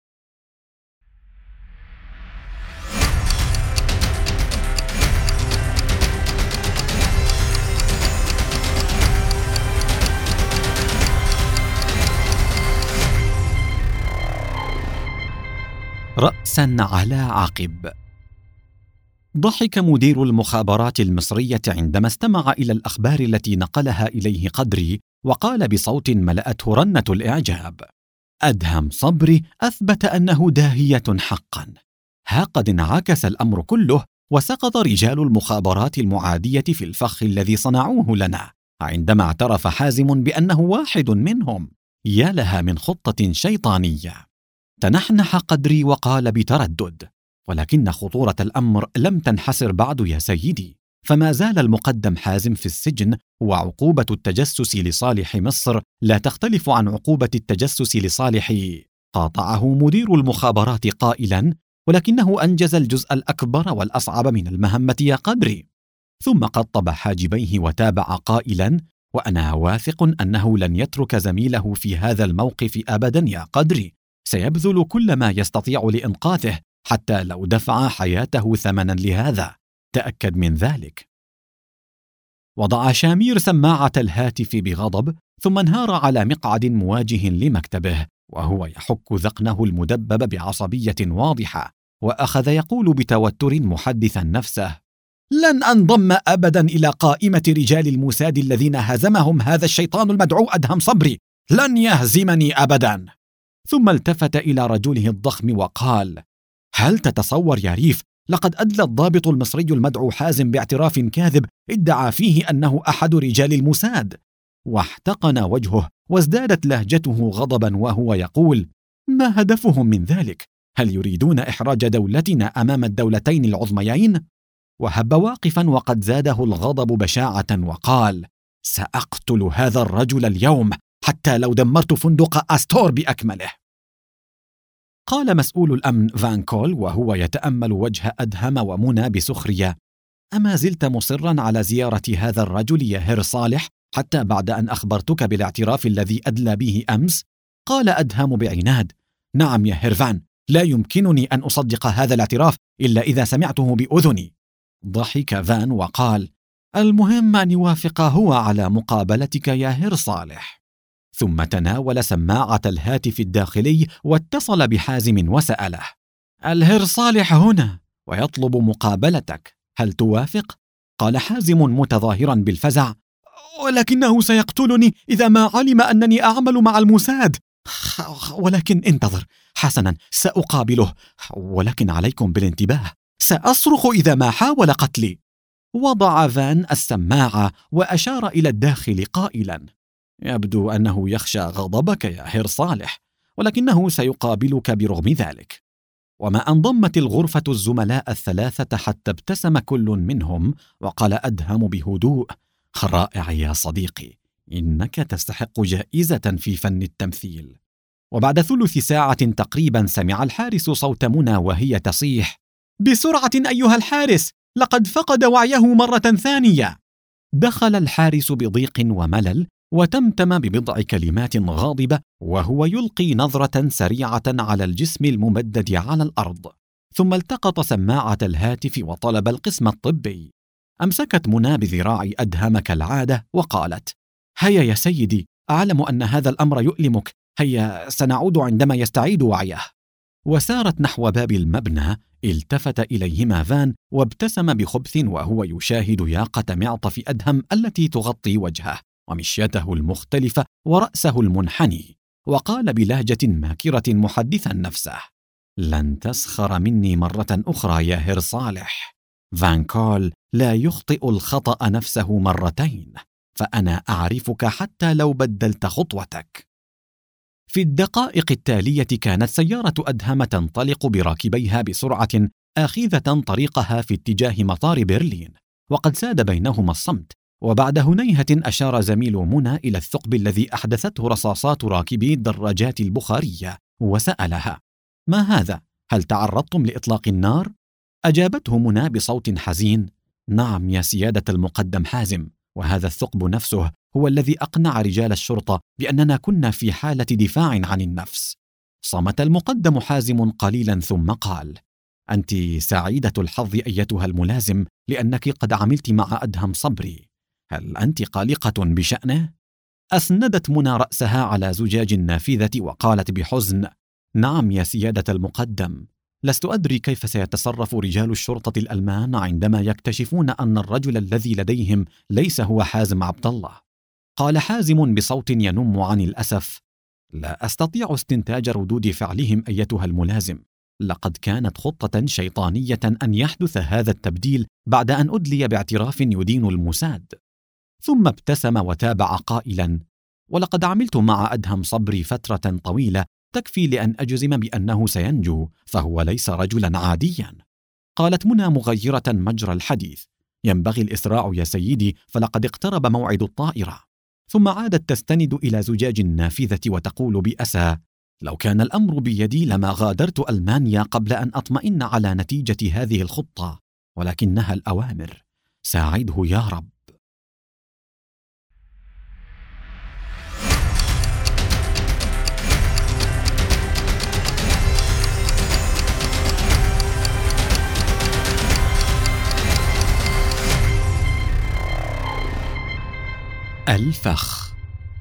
رأسا على عقب. ضحك مدير المخابرات المصرية عندما استمع إلى الأخبار التي نقلها إليه قدري، وقال بصوت ملأته رنة الإعجاب: أدهم صبري أثبت أنه داهية حقا. ها قد انعكس الأمر كله، وسقط رجال المخابرات المعادية في الفخ الذي صنعوه لنا عندما اعترف حازم بأنه واحد منهم. يا لها من خطة شيطانية. تنحنح قدري وقال بتردد: ولكن خطورة الأمر لم تنحسر بعد يا سيدي، فما زال المقدم حازم في السجن، وعقوبة التجسس لصالح مصر لا تختلف عن عقوبة التجسس لصالح... قاطعه مدير المخابرات قائلا: ولكنه أنجز الجزء الأكبر والأصعب من المهمة يا قدري. ثم قطب حاجبيه وتابع قائلا: وأنا واثق أنه لن يترك زميله في هذا الموقف أبدا يا قدري، سيبذل كل ما يستطيع لإنقاذه، حتى لو دفع حياته ثمنا لهذا، تأكد من ذلك. وضع شامير سماعة الهاتف بغضب، ثم انهار على مقعد مواجه لمكتبه وهو يحك ذقنه المدبب بعصبية واضحة، وأخذ يقول بتوتر محدثا نفسه: لن أنضم أبدا إلى قائمة رجال الموساد الذين هزمهم هذا الشيطان المدعو أدهم صبري، لن يهزمني أبدا. ثم التفت إلى رجله الضخم وقال: هل تتصور يا ريف، لقد أدلى الضابط المصري المدعو حازم باعتراف كاذب ادعى فيه أنه أحد رجال الموساد. واحتقن وجهه وازدادت لهجته غضبا وهو يقول: ما هدفهم من ذلك؟ هل يريدون إحراج دولتنا أمام الدولتين العظميين؟ وهب واقفا وقد زاده الغضب بشاعة وقال: سأقتل هذا الرجل اليوم حتى لو دمرت فندق أستور بأكمله. قال مسؤول الأمن فان كول وهو يتأمل وجه أدهم ومنى بسخرية: أما زلت مصرا على زيارة هذا الرجل يا هير صالح حتى بعد أن أخبرتك بالاعتراف الذي أدلى به أمس؟ قال أدهم بعناد: نعم يا هير فان، لا يمكنني أن أصدق هذا الاعتراف إلا إذا سمعته بأذني. ضحك فان وقال: المهم أن يوافق هو على مقابلتك يا هير صالح. ثم تناول سماعة الهاتف الداخلي واتصل بحازم وسأله: الهير صالح هنا ويطلب مقابلتك، هل توافق؟ قال حازم متظاهرا بالفزع: ولكنه سيقتلني إذا ما علم أنني أعمل مع الموساد. ولكن انتظر، حسنا سأقابله، ولكن عليكم بالانتباه، سأصرخ إذا ما حاول قتلي. وضع فان السماعة وأشار إلى الداخل قائلا: يبدو أنه يخشى غضبك يا هير صالح، ولكنه سيقابلك برغم ذلك. وما انضمت الغرفة الزملاء الثلاثة حتى ابتسم كل منهم وقال أدهم بهدوء: رائع يا صديقي، إنك تستحق جائزة في فن التمثيل. وبعد ثلث ساعة تقريبا سمع الحارس صوت منى وهي تصيح: بسرعة أيها الحارس، لقد فقد وعيه مرة ثانية. دخل الحارس بضيق وملل وتمتم ببضع كلمات غاضبة وهو يلقي نظرة سريعة على الجسم الممدد على الأرض، ثم التقط سماعة الهاتف وطلب القسم الطبي. أمسكت منى بذراع أدهم كالعادة وقالت: هيا يا سيدي، أعلم أن هذا الأمر يؤلمك، هيا سنعود عندما يستعيد وعيه. وسارت نحو باب المبنى. التفت إليهما فان وابتسم بخبث وهو يشاهد ياقة معطف أدهم التي تغطي وجهه ومشيته المختلفة ورأسه المنحني، وقال بلهجة ماكرة محدثا نفسه: لن تسخر مني مرة أخرى يا هير صالح. فان كول لا يخطئ الخطأ نفسه مرتين، فأنا أعرفك حتى لو بدلت خطوتك. في الدقائق التالية كانت سيارة أدهم تنطلق براكبيها بسرعة آخذة طريقها في اتجاه مطار برلين، وقد ساد بينهما الصمت. وبعد هنيهة أشار زميل منى إلى الثقب الذي أحدثته رصاصات راكبي الدراجات البخارية وسألها: ما هذا؟ هل تعرضتم لإطلاق النار؟ أجابته منى بصوت حزين: نعم يا سيادة المقدم حازم، وهذا الثقب نفسه هو الذي أقنع رجال الشرطة بأننا كنا في حالة دفاع عن النفس. صمت المقدم حازم قليلا ثم قال: أنت سعيدة الحظ أيتها الملازم لأنك قد عملت مع أدهم صبري، هل أنت قلقة بشأنه؟ أسندت منى رأسها على زجاج النافذة وقالت بحزن: نعم يا سيادة المقدم، لست أدري كيف سيتصرف رجال الشرطة الألمان عندما يكتشفون أن الرجل الذي لديهم ليس هو حازم عبد الله. قال حازم بصوت ينم عن الأسف: لا أستطيع استنتاج ردود فعلهم أيتها الملازم، لقد كانت خطة شيطانية أن يحدث هذا التبديل بعد أن أدلي باعتراف يدين الموساد. ثم ابتسم وتابع قائلا: ولقد عملت مع أدهم صبري فترة طويلة تكفي لأن أجزم بأنه سينجو، فهو ليس رجلا عاديا. قالت منى مغيرة مجرى الحديث: ينبغي الإسراع يا سيدي، فلقد اقترب موعد الطائرة. ثم عادت تستند إلى زجاج النافذة وتقول بأسى: لو كان الأمر بيدي لما غادرت ألمانيا قبل أن أطمئن على نتيجة هذه الخطة، ولكنها الأوامر، ساعده يا رب. الفخ.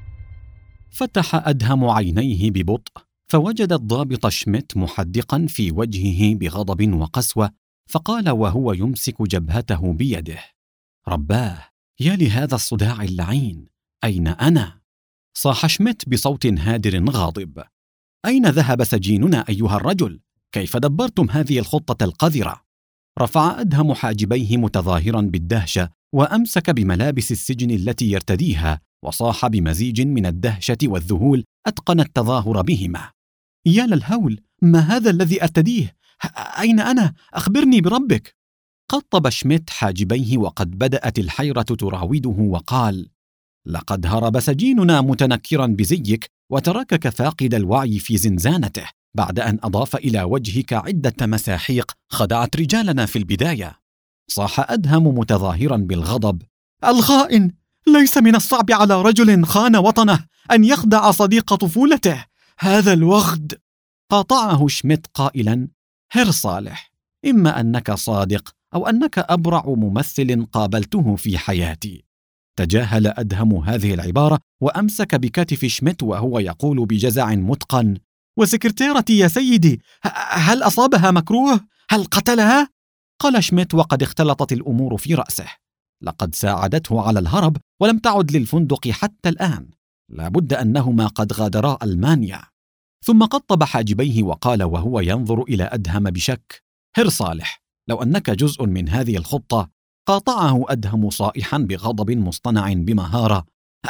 فتح أدهم عينيه ببطء، فوجد الضابط شميت محدقا في وجهه بغضب وقسوة، فقال وهو يمسك جبهته بيده: رباه، يا لهذا الصداع اللعين، أين أنا؟ صاح شميت بصوت هادر غاضب: أين ذهب سجيننا أيها الرجل؟ كيف دبرتم هذه الخطة القذرة؟ رفع أدهم حاجبيه متظاهرا بالدهشة، وأمسك بملابس السجن التي يرتديها، وصاح بمزيج من الدهشة والذهول أتقن التظاهر بهما: يا للهول، ما هذا الذي أرتديه؟ أين أنا؟ أخبرني بربك. قطب شميت حاجبيه وقد بدأت الحيرة تراوده وقال: لقد هرب سجيننا متنكرا بزيك، وتركك فاقد الوعي في زنزانته، بعد أن أضاف إلى وجهك عدة مساحيق خدعت رجالنا في البداية. صاح أدهم متظاهرا بالغضب: الخائن! ليس من الصعب على رجل خان وطنه أن يخدع صديق طفولته، هذا الوغد. قاطعه شميت قائلا: هر صالح، إما أنك صادق أو أنك أبرع ممثل قابلته في حياتي. تجاهل أدهم هذه العبارة وأمسك بكتف شميت وهو يقول بجزع متقن: وسكرتيرتي يا سيدي، هل أصابها مكروه؟ هل قتلها؟ قال شميت وقد اختلطت الأمور في رأسه: لقد ساعدته على الهرب ولم تعد للفندق حتى الآن، لابد أنهما قد غادرا ألمانيا. ثم قطب حاجبيه وقال وهو ينظر إلى أدهم بشك: هر صالح، لو أنك جزء من هذه الخطة. قاطعه أدهم صائحا بغضب مصطنع بمهارة: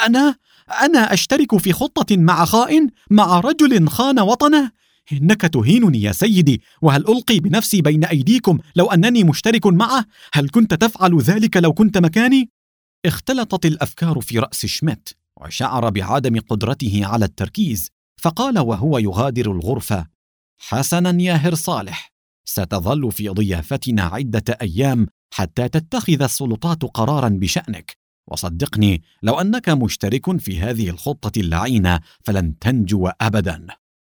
أنا أشترك في خطة مع خائن، مع رجل خان وطنه؟ إنك تهينني يا سيدي، وهل ألقي بنفسي بين أيديكم لو أنني مشترك معه؟ هل كنت تفعل ذلك لو كنت مكاني؟ اختلطت الأفكار في رأس شميت، وشعر بعدم قدرته على التركيز، فقال وهو يغادر الغرفة: حسنا يا هر صالح، ستظل في ضيافتنا عدة أيام حتى تتخذ السلطات قرارا بشأنك، وصدقني لو أنك مشترك في هذه الخطة اللعينة فلن تنجو أبدا.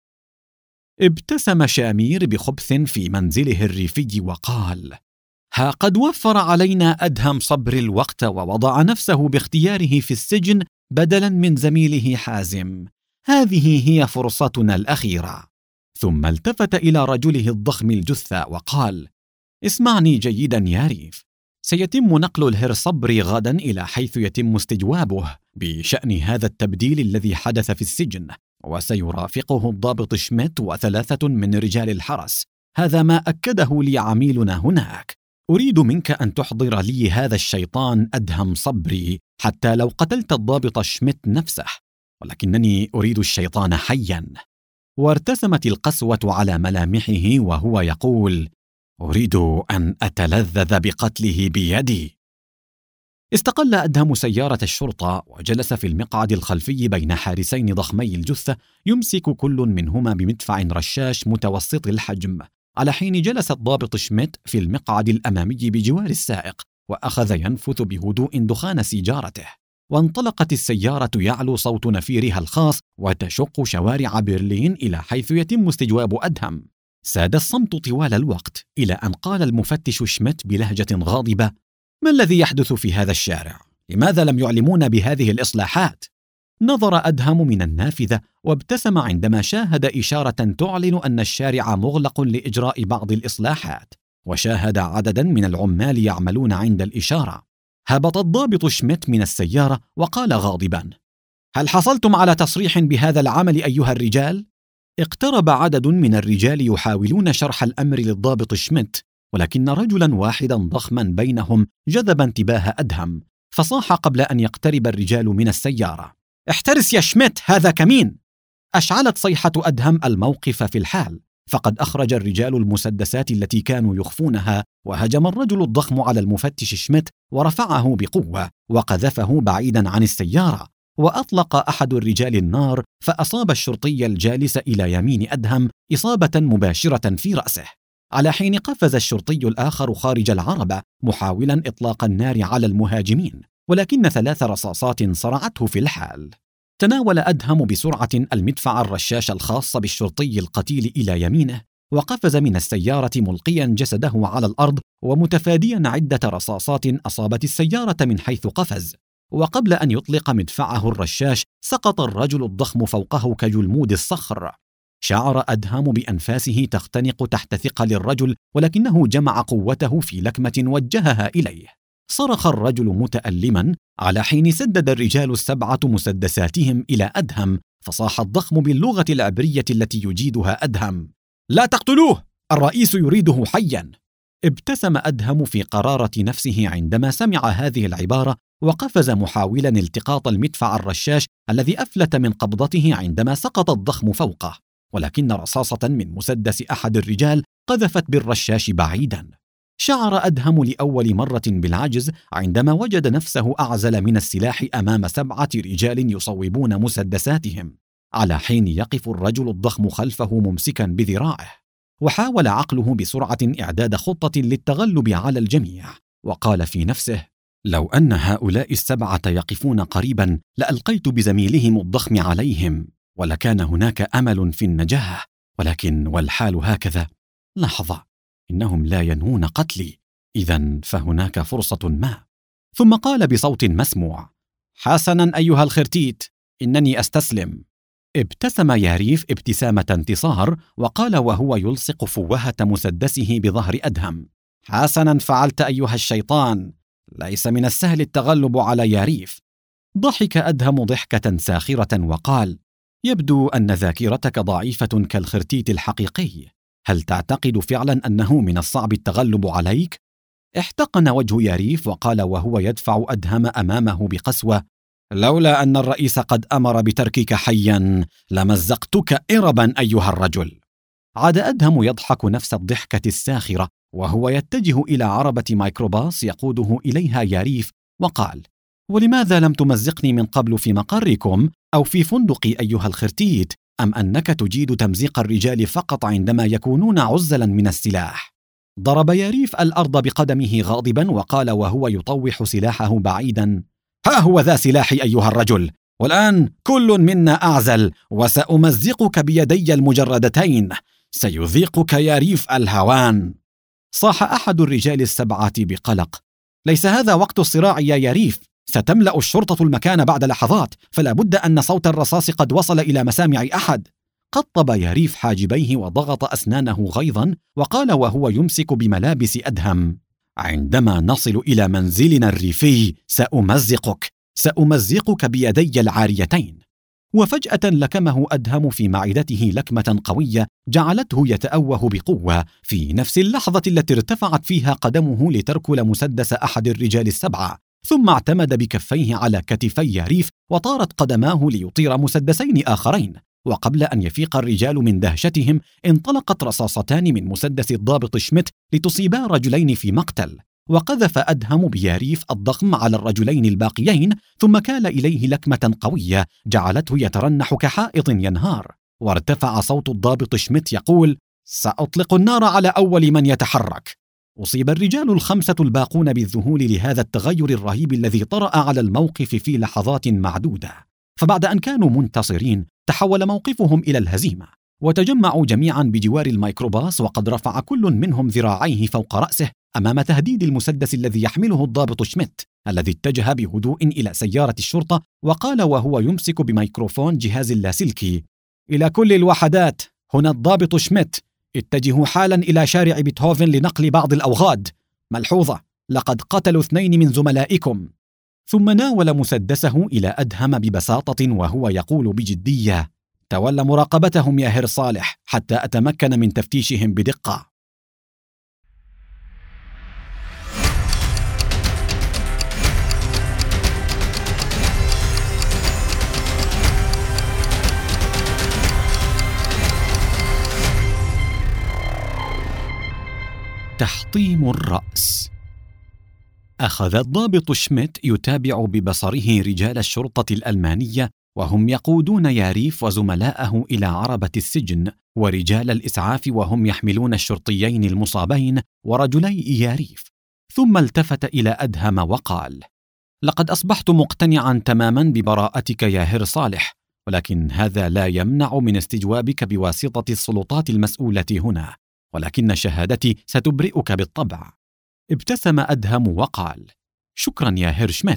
ابتسم شامير بخبث في منزله الريفي وقال: ها قد وفر علينا أدهم صبر الوقت ووضع نفسه باختياره في السجن بدلا من زميله حازم، هذه هي فرصتنا الأخيرة. ثم التفت إلى رجله الضخم الجثة وقال: اسمعني جيدا يا ريف، سيتم نقل الهر صبري غدا إلى حيث يتم استجوابه بشأن هذا التبديل الذي حدث في السجن، وسيرافقه الضابط شميت وثلاثة من رجال الحرس، هذا ما أكده لي عميلنا هناك. أريد منك أن تحضر لي هذا الشيطان أدهم صبري حتى لو قتلت الضابط شميت نفسه، ولكنني أريد الشيطان حيا. وارتسمت القسوة على ملامحه وهو يقول: أريد أن أتلذذ بقتله بيدي. استقل أدهم سيارة الشرطة وجلس في المقعد الخلفي بين حارسين ضخمي الجثة، يمسك كل منهما بمدفع رشاش متوسط الحجم، على حين جلس الضابط شميت في المقعد الأمامي بجوار السائق، وأخذ ينفث بهدوء دخان سيجارته. وانطلقت السيارة يعلو صوت نفيرها الخاص وتشق شوارع برلين إلى حيث يتم استجواب أدهم. ساد الصمت طوال الوقت، إلى أن قال المفتش شميت بلهجة غاضبة: ما الذي يحدث في هذا الشارع؟ لماذا لم يعلمون بهذه الإصلاحات؟ نظر أدهم من النافذة وابتسم عندما شاهد إشارة تعلن أن الشارع مغلق لإجراء بعض الإصلاحات، وشاهد عددا من العمال يعملون عند الإشارة. هبط الضابط شميت من السيارة وقال غاضبا: هل حصلتم على تصريح بهذا العمل أيها الرجال؟ اقترب عدد من الرجال يحاولون شرح الأمر للضابط شميت، ولكن رجلا واحدا ضخما بينهم جذب انتباه أدهم، فصاح قبل أن يقترب الرجال من السيارة: احترس يا شميت، هذا كمين. أشعلت صيحة أدهم الموقف في الحال، فقد أخرج الرجال المسدسات التي كانوا يخفونها، وهجم الرجل الضخم على المفتش شميت ورفعه بقوة وقذفه بعيدا عن السيارة، وأطلق أحد الرجال النار فأصاب الشرطي الجالس إلى يمين أدهم إصابة مباشرة في رأسه، على حين قفز الشرطي الآخر خارج العربة محاولا إطلاق النار على المهاجمين، ولكن 3 رصاصات صرعته في الحال. تناول أدهم بسرعة المدفع الرشاش الخاص بالشرطي القتيل إلى يمينه، وقفز من السيارة ملقيا جسده على الأرض ومتفاديا عدة رصاصات أصابت السيارة من حيث قفز، وقبل أن يطلق مدفعه الرشاش سقط الرجل الضخم فوقه كجلمود الصخر. شعر أدهم بأنفاسه تختنق تحت ثقل الرجل، ولكنه جمع قوته في لكمة وجهها إليه. صرخ الرجل متألما، على حين سدد الرجال السبعة مسدساتهم إلى أدهم، فصاح الضخم باللغة العبرية التي يجيدها أدهم: لا تقتلوه، الرئيس يريده حيا. ابتسم أدهم في قرارة نفسه عندما سمع هذه العبارة، وقفز محاولا التقاط المدفع الرشاش الذي أفلت من قبضته عندما سقط الضخم فوقه، ولكن رصاصة من مسدس أحد الرجال قذفت بالرشاش بعيدا. شعر أدهم لأول مرة بالعجز عندما وجد نفسه أعزل من السلاح أمام 7 رجال يصوبون مسدساتهم، على حين يقف الرجل الضخم خلفه ممسكا بذراعه. وحاول عقله بسرعة إعداد خطة للتغلب على الجميع، وقال في نفسه: لو أن هؤلاء ال7 يقفون قريبا لألقيت بزميلهم الضخم عليهم، ولكان هناك أمل في النجاة، ولكن والحال هكذا. لحظة، إنهم لا ينوون قتلي، إذن فهناك فرصة ما. ثم قال بصوت مسموع: حسنا أيها الخرتيت، إنني أستسلم. ابتسم ياريف ابتسامة انتصار، وقال وهو يلصق فوهة مسدسه بظهر أدهم: حسنا فعلت أيها الشيطان، ليس من السهل التغلب على ياريف. ضحك أدهم ضحكة ساخرة وقال: يبدو أن ذاكرتك ضعيفة كالخرتيت الحقيقي. هل تعتقد فعلا أنه من الصعب التغلب عليك؟ احتقن وجه ياريف وقال وهو يدفع أدهم أمامه بقسوة: لولا أن الرئيس قد أمر بتركك حيا لمزقتك إربا أيها الرجل. عاد أدهم يضحك نفس الضحكة الساخرة وهو يتجه إلى عربة ميكروباص يقوده إليها ياريف، وقال: ولماذا لم تمزقني من قبل في مقركم أو في فندقي أيها الخرتيت؟ أم أنك تجيد تمزيق الرجال فقط عندما يكونون عزلا من السلاح؟ ضرب ياريف الأرض بقدمه غاضبا وقال وهو يطوح سلاحه بعيدا: ها هو ذا سلاحي أيها الرجل، والآن كل منا أعزل، وسأمزقك بيدي المجردتين، سيذيقك ياريف الهوان. صاح أحد الرجال ال7 بقلق: ليس هذا وقت الصراع يا ياريف، ستملأ الشرطة المكان بعد لحظات، فلا بد أن صوت الرصاص قد وصل إلى مسامع أحد. قطب ياريف حاجبيه وضغط أسنانه غيظا، وقال وهو يمسك بملابس أدهم: عندما نصل إلى منزلنا الريفي سأمزقك بيدي العاريتين. وفجأة لكمه أدهم في معدته لكمة قوية جعلته يتأوه بقوة في نفس اللحظة التي ارتفعت فيها قدمه لتركل مسدس أحد الرجال ال7، ثم اعتمد بكفيه على كتفي ياريف وطارت قدماه ليطير مسدسين آخرين. وقبل أن يفيق الرجال من دهشتهم انطلقت رصاصتان من مسدس الضابط شميت لتصيبا رجلين في مقتل، وقذف أدهم بياريف الضخم على الرجلين الباقيين، ثم كال إليه لكمة قوية جعلته يترنح كحائط ينهار. وارتفع صوت الضابط شميت يقول: سأطلق النار على أول من يتحرك. أصيب الرجال ال5 الباقون بالذهول لهذا التغير الرهيب الذي طرأ على الموقف في لحظات معدودة. فبعد أن كانوا منتصرين تحول موقفهم إلى الهزيمة، وتجمعوا جميعا بجوار الميكروباص، وقد رفع كل منهم ذراعيه فوق رأسه أمام تهديد المسدس الذي يحمله الضابط شميت، الذي اتجه بهدوء إلى سيارة الشرطة وقال وهو يمسك بميكروفون جهاز اللاسلكي: إلى كل الوحدات، هنا الضابط شميت، اتجهوا حالا إلى شارع بيتهوفن لنقل بعض الأوغاد. ملحوظة: لقد قتلوا 2 من زملائكم. ثم ناول مسدسه إلى أدهم ببساطة وهو يقول بجدية: تولى مراقبتهم يا هير صالح حتى أتمكن من تفتيشهم بدقة. تحطيم الرأس. أخذ الضابط شميت يتابع ببصره رجال الشرطة الألمانية وهم يقودون ياريف وزملاءه إلى عربة السجن، ورجال الإسعاف وهم يحملون الشرطيين المصابين ورجلي ياريف. ثم التفت إلى أدهم وقال: لقد أصبحت مقتنعا تماما ببراءتك يا هير صالح، ولكن هذا لا يمنع من استجوابك بواسطة السلطات المسؤولة هنا، ولكن شهادتي ستبرئك بالطبع. ابتسم أدهم وقال: شكرا يا هير شميت،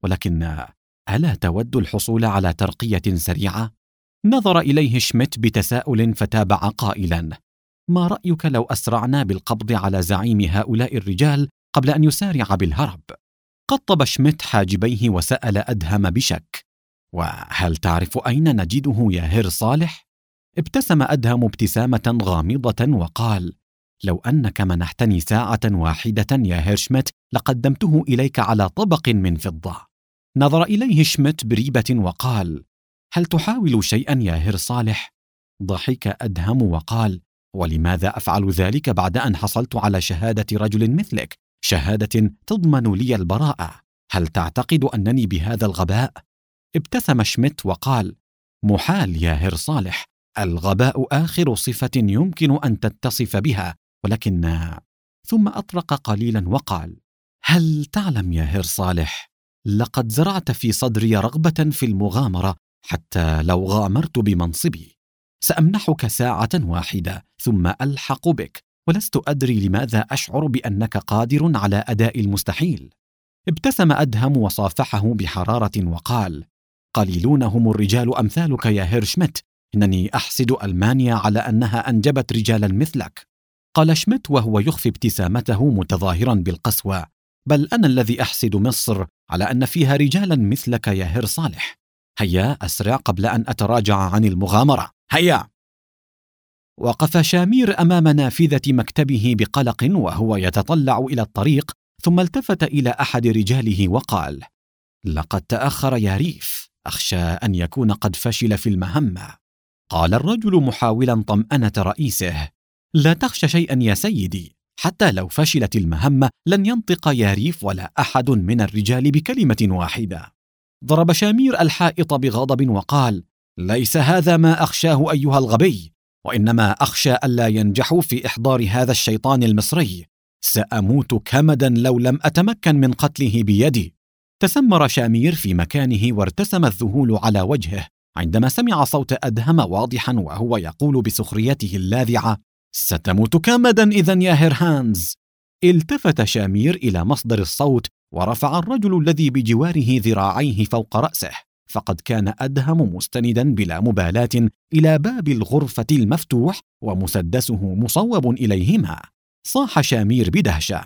ولكن ألا تود الحصول على ترقية سريعة؟ نظر إليه شميت بتساؤل فتابع قائلا: ما رأيك لو أسرعنا بالقبض على زعيم هؤلاء الرجال قبل أن يسارع بالهرب؟ قطب شميت حاجبيه وسأل أدهم بشك: وهل تعرف أين نجده يا هير صالح؟ ابتسم أدهم ابتسامة غامضة وقال: لو أنك منحتني ساعة واحدة يا هير شميت لقدمته إليك على طبق من فضة. نظر إليه شميت بريبة وقال: هل تحاول شيئا يا هير صالح؟ ضحك أدهم وقال: ولماذا أفعل ذلك بعد أن حصلت على شهادة رجل مثلك، شهادة تضمن لي البراءة؟ هل تعتقد أنني بهذا الغباء؟ ابتسم شميت وقال: محال يا هير صالح، الغباء آخر صفة يمكن أن تتصف بها، ولكن... ثم أطرق قليلا وقال: هل تعلم يا هير صالح، لقد زرعت في صدري رغبة في المغامرة، حتى لو غامرت بمنصبي. سأمنحك ساعة واحدة ثم ألحق بك، ولست أدري لماذا أشعر بأنك قادر على أداء المستحيل. ابتسم أدهم وصافحه بحرارة وقال: قليلون هم الرجال أمثالك يا هير شميت، إنني أحسد ألمانيا على أنها أنجبت رجالا مثلك. قال شميت وهو يخفي ابتسامته متظاهرا بالقسوة: بل أنا الذي أحسد مصر على أن فيها رجالا مثلك يا هير صالح. هيا أسرع قبل أن أتراجع عن المغامرة، هيا. وقف شامير أمام نافذة مكتبه بقلق وهو يتطلع إلى الطريق، ثم التفت إلى أحد رجاله وقال: لقد تأخر يا ريف، أخشى أن يكون قد فشل في المهمة. قال الرجل محاولا طمأنة رئيسه: لا تخش شيئا يا سيدي، حتى لو فشلت المهمة لن ينطق يا ريف ولا أحد من الرجال بكلمة واحدة. ضرب شامير الحائط بغضب وقال: ليس هذا ما أخشاه أيها الغبي، وإنما أخشى ألا ينجحوا في إحضار هذا الشيطان المصري. سأموت كمدا لو لم أتمكن من قتله بيدي. تسمر شامير في مكانه وارتسم الذهول على وجهه عندما سمع صوت أدهم واضحا وهو يقول بسخريته اللاذعة: ستموت كمدا إذن يا هير هانز. التفت شامير إلى مصدر الصوت ورفع الرجل الذي بجواره ذراعيه فوق رأسه، فقد كان أدهم مستندا بلا مبالاة إلى باب الغرفة المفتوح ومسدسه مصوب إليهما. صاح شامير بدهشة: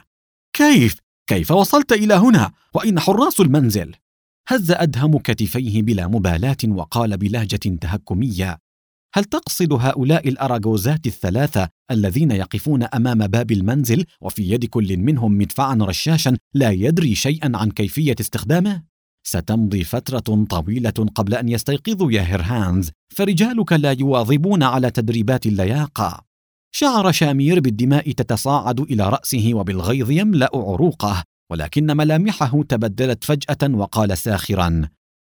كيف وصلت إلى هنا؟ وأين حراس المنزل؟ هز أدهم كتفيه بلا مبالاة وقال بلهجة تهكمية: هل تقصد هؤلاء الأراجوزات الثلاثة الذين يقفون أمام باب المنزل وفي يد كل منهم مدفعا رشاشا لا يدري شيئا عن كيفية استخدامه؟ ستمضي فترة طويلة قبل أن يستيقظوا يا هير هانز، فرجالك لا يواظبون على تدريبات اللياقة. شعر شامير بالدماء تتصاعد إلى رأسه وبالغيظ يملأ عروقه، ولكن ملامحه تبدلت فجأة وقال ساخرا: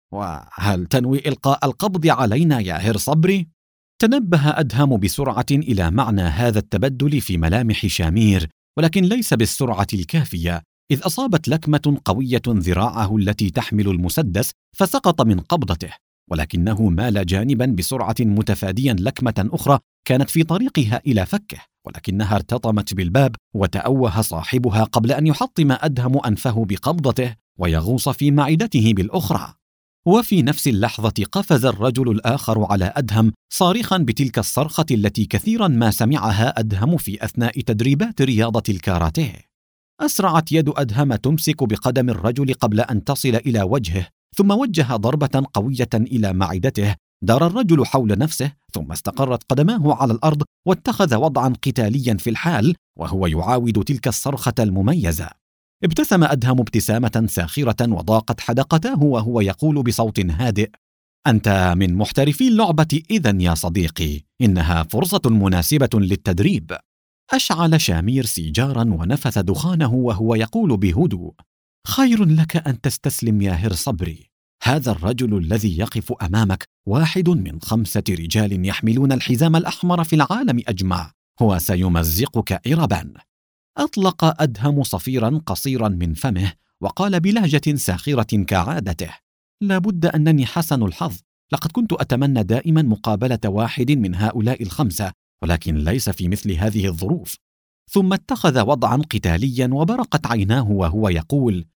وهل تنوي إلقاء القبض علينا يا هير صبري؟ تنبه أدهم بسرعة إلى معنى هذا التبدل في ملامح شامير، ولكن ليس بالسرعة الكافية، إذ أصابت لكمة قوية ذراعه التي تحمل المسدس فسقط من قبضته، ولكنه مال جانبا بسرعة متفاديا لكمة أخرى كانت في طريقها إلى فكه، ولكنها ارتطمت بالباب وتأوه صاحبها قبل أن يحطم أدهم أنفه بقبضته ويغوص في معدته بالأخرى. وفي نفس اللحظة قفز الرجل الآخر على أدهم صارخا بتلك الصرخة التي كثيرا ما سمعها أدهم في أثناء تدريبات رياضة الكاراتيه. أسرعت يد أدهم تمسك بقدم الرجل قبل أن تصل إلى وجهه، ثم وجه ضربة قوية إلى معدته. دار الرجل حول نفسه، ثم استقرت قدماه على الأرض واتخذ وضعا قتاليا في الحال وهو يعاود تلك الصرخة المميزة. ابتسم أدهم ابتسامة ساخرة وضاقت حدقتاه وهو يقول بصوت هادئ: أنت من محترفي اللعبة إذن يا صديقي، إنها فرصة مناسبة للتدريب. أشعل شامير سيجارا ونفث دخانه وهو يقول بهدوء: خير لك أن تستسلم يا هير صبري. هذا الرجل الذي يقف أمامك واحد من 5 رجال يحملون الحزام الأحمر في العالم أجمع، هو سيمزقك إربا. أطلق أدهم صفيرا قصيرا من فمه وقال بلهجة ساخرة كعادته: لابد أنني حسن الحظ، لقد كنت أتمنى دائما مقابلة واحد من هؤلاء ال5، ولكن ليس في مثل هذه الظروف. ثم اتخذ وضعا قتاليا وبرقت عيناه وهو يقول: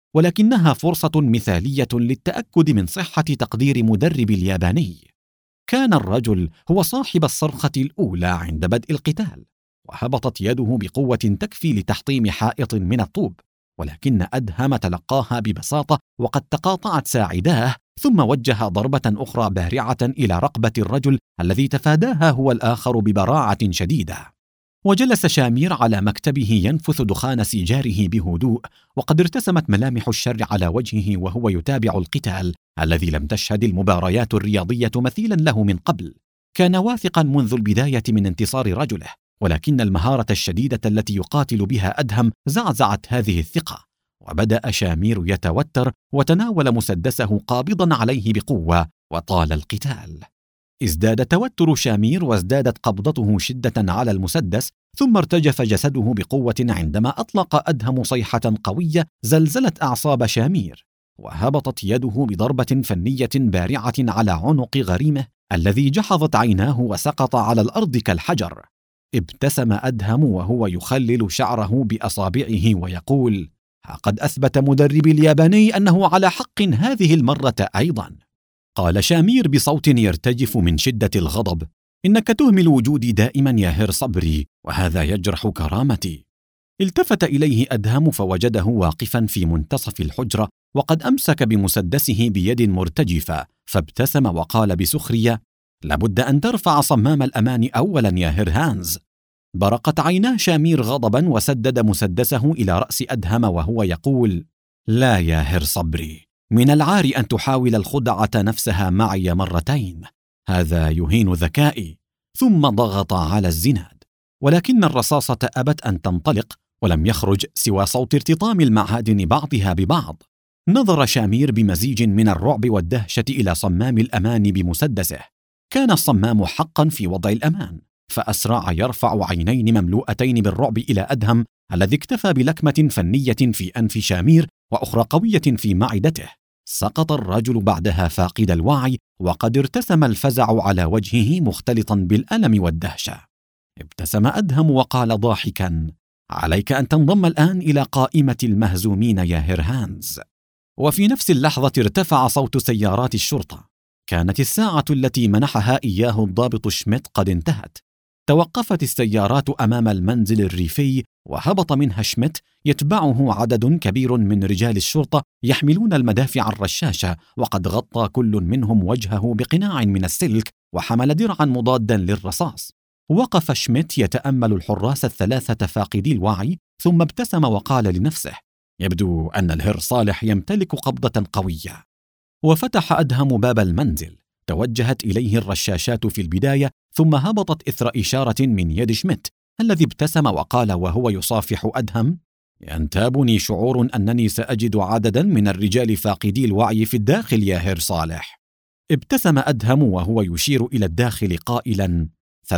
ولكنها فرصة مثالية للتأكد من صحة تقدير مدرب الياباني. كان الرجل هو صاحب الصرخة الأولى عند بدء القتال، وهبطت يده بقوة تكفي لتحطيم حائط من الطوب، ولكن أدهم تلقاها ببساطة وقد تقاطعت ساعداه، ثم وجه ضربة أخرى بارعة إلى رقبة الرجل الذي تفاداها هو الآخر ببراعة شديدة. وجلس شامير على مكتبه ينفث دخان سيجاره بهدوء، وقد ارتسمت ملامح الشر على وجهه وهو يتابع القتال الذي لم تشهد المباريات الرياضية مثيلا له من قبل. كان واثقا منذ البداية من انتصار رجله، ولكن المهارة الشديدة التي يقاتل بها أدهم زعزعت هذه الثقة، وبدأ شامير يتوتر وتناول مسدسه قابضا عليه بقوة، وطال القتال. ازداد توتر شامير وازدادت قبضته شدة على المسدس، ثم ارتجف جسده بقوة عندما أطلق أدهم صيحة قوية زلزلت أعصاب شامير، وهبطت يده بضربة فنية بارعة على عنق غريمه الذي جحظت عيناه وسقط على الأرض كالحجر. ابتسم أدهم وهو يخلل شعره بأصابعه ويقول: قد أثبت مدربي الياباني أنه على حق هذه المرة أيضا. قال شامير بصوت يرتجف من شدة الغضب: إنك تهمل وجودي دائما يا هير صبري، وهذا يجرح كرامتي. التفت إليه أدهم فوجده واقفا في منتصف الحجرة وقد أمسك بمسدسه بيد مرتجفة، فابتسم وقال بسخرية: لابد أن ترفع صمام الأمان أولا يا هير هانز. برقت عيناه شامير غضبا وسدد مسدسه إلى رأس أدهم وهو يقول: لا يا هير صبري، من العار أن تحاول الخدعة نفسها معي مرتين، هذا يهين ذكائي. ثم ضغط على الزناد، ولكن الرصاصة أبت أن تنطلق، ولم يخرج سوى صوت ارتطام المعادن بعضها ببعض. نظر شامير بمزيج من الرعب والدهشة إلى صمام الأمان بمسدسه. كان الصمام حقا في وضع الأمان، فأسرع يرفع عينين مملوءتين بالرعب إلى أدهم الذي اكتفى بلكمة فنية في أنف شامير وأخرى قوية في معدته. سقط الرجل بعدها فاقد الوعي، وقد ارتسم الفزع على وجهه مختلطا بالألم والدهشة. ابتسم أدهم وقال ضاحكا: عليك أن تنضم الآن إلى قائمة المهزومين يا هير هانز. وفي نفس اللحظة ارتفع صوت سيارات الشرطة. كانت الساعة التي منحها إياه الضابط شميت قد انتهت. توقفت السيارات أمام المنزل الريفي، وهبط منها شميت يتبعه عدد كبير من رجال الشرطة يحملون المدافع الرشاشة، وقد غطى كل منهم وجهه بقناع من السلك وحمل درعا مضادا للرصاص. وقف شميت يتأمل الحراس الثلاثة فاقدي الوعي، ثم ابتسم وقال لنفسه: يبدو أن الهير صالح يمتلك قبضة قوية. وفتح أدهم باب المنزل. توجهت إليه الرشاشات في البداية، ثم هبطت إثر إشارة من يد شميت الذي ابتسم وقال وهو يصافح أدهم: ينتابني شعور أنني سأجد عددا من الرجال فاقدي الوعي في الداخل يا هير صالح. ابتسم أدهم وهو يشير إلى الداخل قائلا: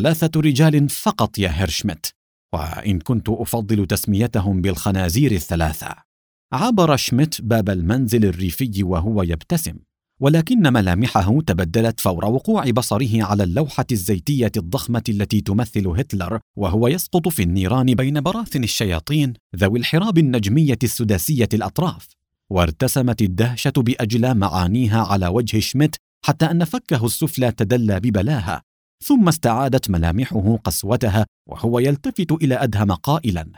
3 رجال فقط يا هير شميت، وإن كنت أفضل تسميتهم بالخنازير ال3. عبر شميت باب المنزل الريفي وهو يبتسم، ولكن ملامحه تبدلت فور وقوع بصره على اللوحة الزيتية الضخمة التي تمثل هتلر وهو يسقط في النيران بين براثن الشياطين ذوي الحراب النجمية السداسية الأطراف. وارتسمت الدهشة بأجلى معانيها على وجه شميت حتى أن فكه السفلى تدلى ببلاهة، ثم استعادت ملامحه قسوتها وهو يلتفت إلى أدهم قائلا: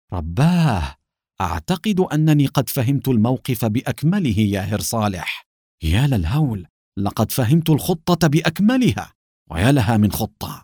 رباه، أعتقد أنني قد فهمت الموقف بأكمله يا هير صالح. يا للهول، لقد فهمت الخطة بأكملها، ويا لها من خطة.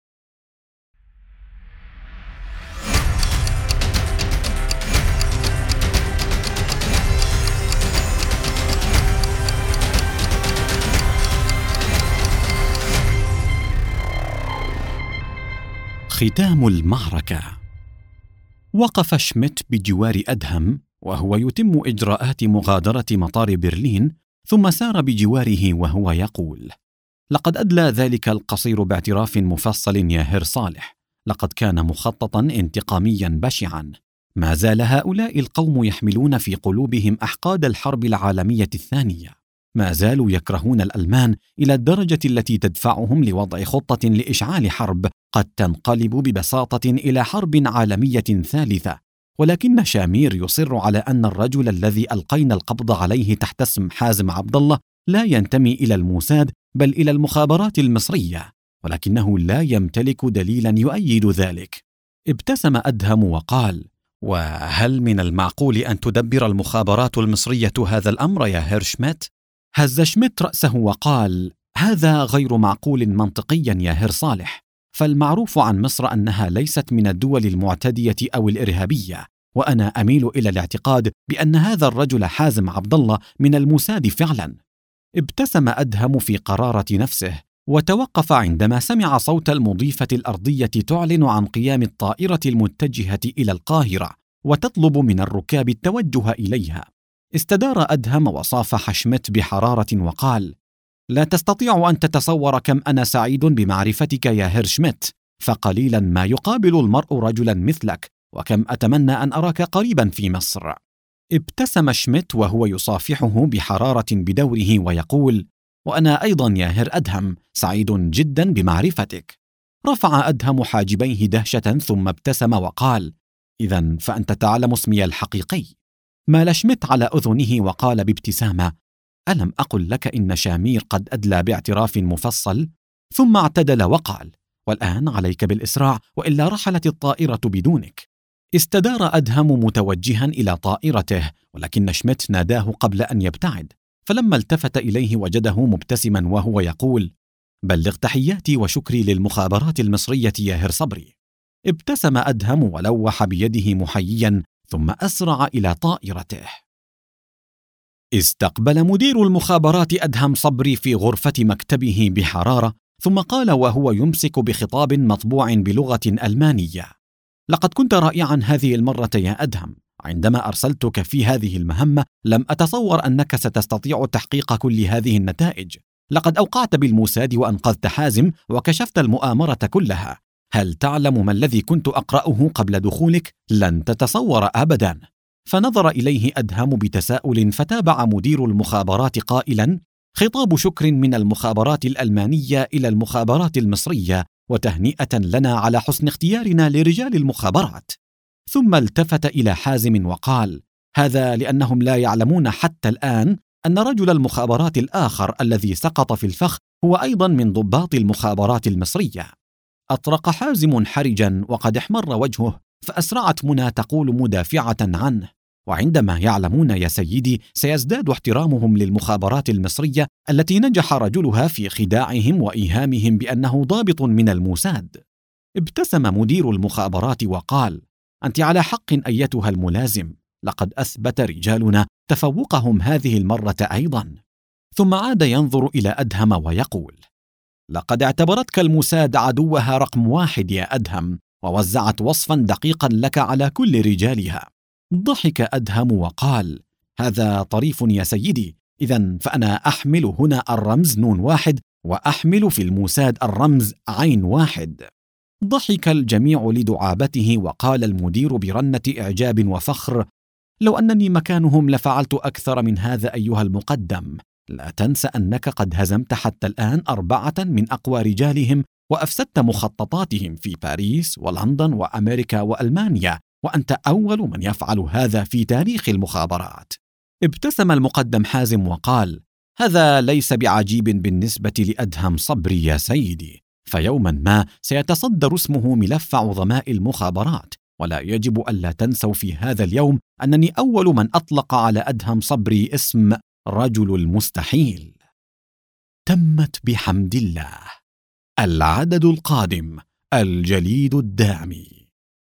ختام المعركة. وقف شميت بجوار أدهم وهو يتم إجراءات مغادرة مطار برلين، ثم سار بجواره وهو يقول: لقد أدلى ذلك القصير باعتراف مفصل يا هير صالح، لقد كان مخططا انتقاميا بشعا. ما زال هؤلاء القوم يحملون في قلوبهم أحقاد الحرب العالمية الثانية، ما زالوا يكرهون الألمان إلى الدرجة التي تدفعهم لوضع خطة لإشعال حرب قد تنقلب ببساطة إلى حرب عالمية ثالثة. ولكن شامير يصر على أن الرجل الذي ألقينا القبض عليه تحت اسم حازم عبد الله لا ينتمي إلى الموساد بل إلى المخابرات المصرية، ولكنه لا يمتلك دليلا يؤيد ذلك. ابتسم أدهم وقال: وهل من المعقول أن تدبر المخابرات المصرية هذا الأمر يا هير شميت؟ هز شميت رأسه وقال: هذا غير معقول منطقيا يا هير صالح، فالمعروف عن مصر أنها ليست من الدول المعتدية أو الإرهابية، وأنا أميل إلى الاعتقاد بأن هذا الرجل حازم عبد الله من الموساد فعلا. ابتسم أدهم في قرارة نفسه، وتوقف عندما سمع صوت المضيفة الأرضية تعلن عن قيام الطائرة المتجهة إلى القاهرة وتطلب من الركاب التوجه إليها. استدار أدهم وصافح شميت بحرارة وقال: لا تستطيع أن تتصور كم أنا سعيد بمعرفتك يا هير شميت، فقليلا ما يقابل المرء رجلا مثلك، وكم أتمنى أن أراك قريبا في مصر. ابتسم شميت وهو يصافحه بحرارة بدوره ويقول: وأنا أيضا يا هير أدهم سعيد جدا بمعرفتك. رفع أدهم حاجبيه دهشة ثم ابتسم وقال: إذن فأنت تعلم اسمي الحقيقي. مال شميت على أذنه وقال بابتسامة: ألم أقل لك إن شامير قد أدلى باعتراف مفصل؟ ثم اعتدل وقال: والآن عليك بالإسراع وإلا رحلت الطائرة بدونك. استدار أدهم متوجها إلى طائرته، ولكن شميت ناداه قبل أن يبتعد، فلما التفت إليه وجده مبتسما وهو يقول: بلغ تحياتي وشكري للمخابرات المصرية يا هير صبري. ابتسم أدهم ولوح بيده محييا ثم أسرع إلى طائرته. استقبل مدير المخابرات أدهم صبري في غرفة مكتبه بحرارة، ثم قال وهو يمسك بخطاب مطبوع بلغة ألمانية: لقد كنت رائعا هذه المرة يا أدهم. عندما أرسلتك في هذه المهمة لم أتصور أنك ستستطيع تحقيق كل هذه النتائج. لقد أوقعت بالموساد وأنقذت حازم وكشفت المؤامرة كلها. هل تعلم ما الذي كنت أقرأه قبل دخولك؟ لن تتصور أبدا. فنظر إليه أدهم بتساؤل، فتابع مدير المخابرات قائلا: خطاب شكر من المخابرات الألمانية إلى المخابرات المصرية، وتهنئة لنا على حسن اختيارنا لرجال المخابرات. ثم التفت إلى حازم وقال: هذا لأنهم لا يعلمون حتى الآن أن رجل المخابرات الآخر الذي سقط في الفخ هو أيضا من ضباط المخابرات المصرية. أطرق حازم حرجا وقد احمر وجهه، فأسرعت منى تقول مدافعة عنه: وعندما يعلمون يا سيدي سيزداد احترامهم للمخابرات المصرية التي نجح رجلها في خداعهم وإيهامهم بأنه ضابط من الموساد. ابتسم مدير المخابرات وقال: أنت على حق أيتها الملازم، لقد أثبت رجالنا تفوقهم هذه المرة أيضا. ثم عاد ينظر إلى أدهم ويقول: لقد اعتبرتك الموساد عدوها رقم 1 يا أدهم، ووزعت وصفا دقيقا لك على كل رجالها. ضحك أدهم وقال: هذا طريف يا سيدي، إذن فأنا أحمل هنا الرمز ن1 وأحمل في الموساد الرمز عين1. ضحك الجميع لدعابته، وقال المدير برنة إعجاب وفخر: لو أنني مكانهم لفعلت أكثر من هذا أيها المقدم. لا تنس أنك قد هزمت حتى الآن 4 من أقوى رجالهم، وأفسدت مخططاتهم في باريس ولندن وأمريكا وألمانيا، وأنت أول من يفعل هذا في تاريخ المخابرات. ابتسم المقدم حازم وقال: هذا ليس بعجيب بالنسبة لأدهم صبري يا سيدي، فيوما ما سيتصدر اسمه ملف عظماء المخابرات، ولا يجب ألا تنسوا في هذا اليوم أنني أول من أطلق على أدهم صبري اسم رجل المستحيل. تمت بحمد الله. العدد القادم: الجليد الدامي.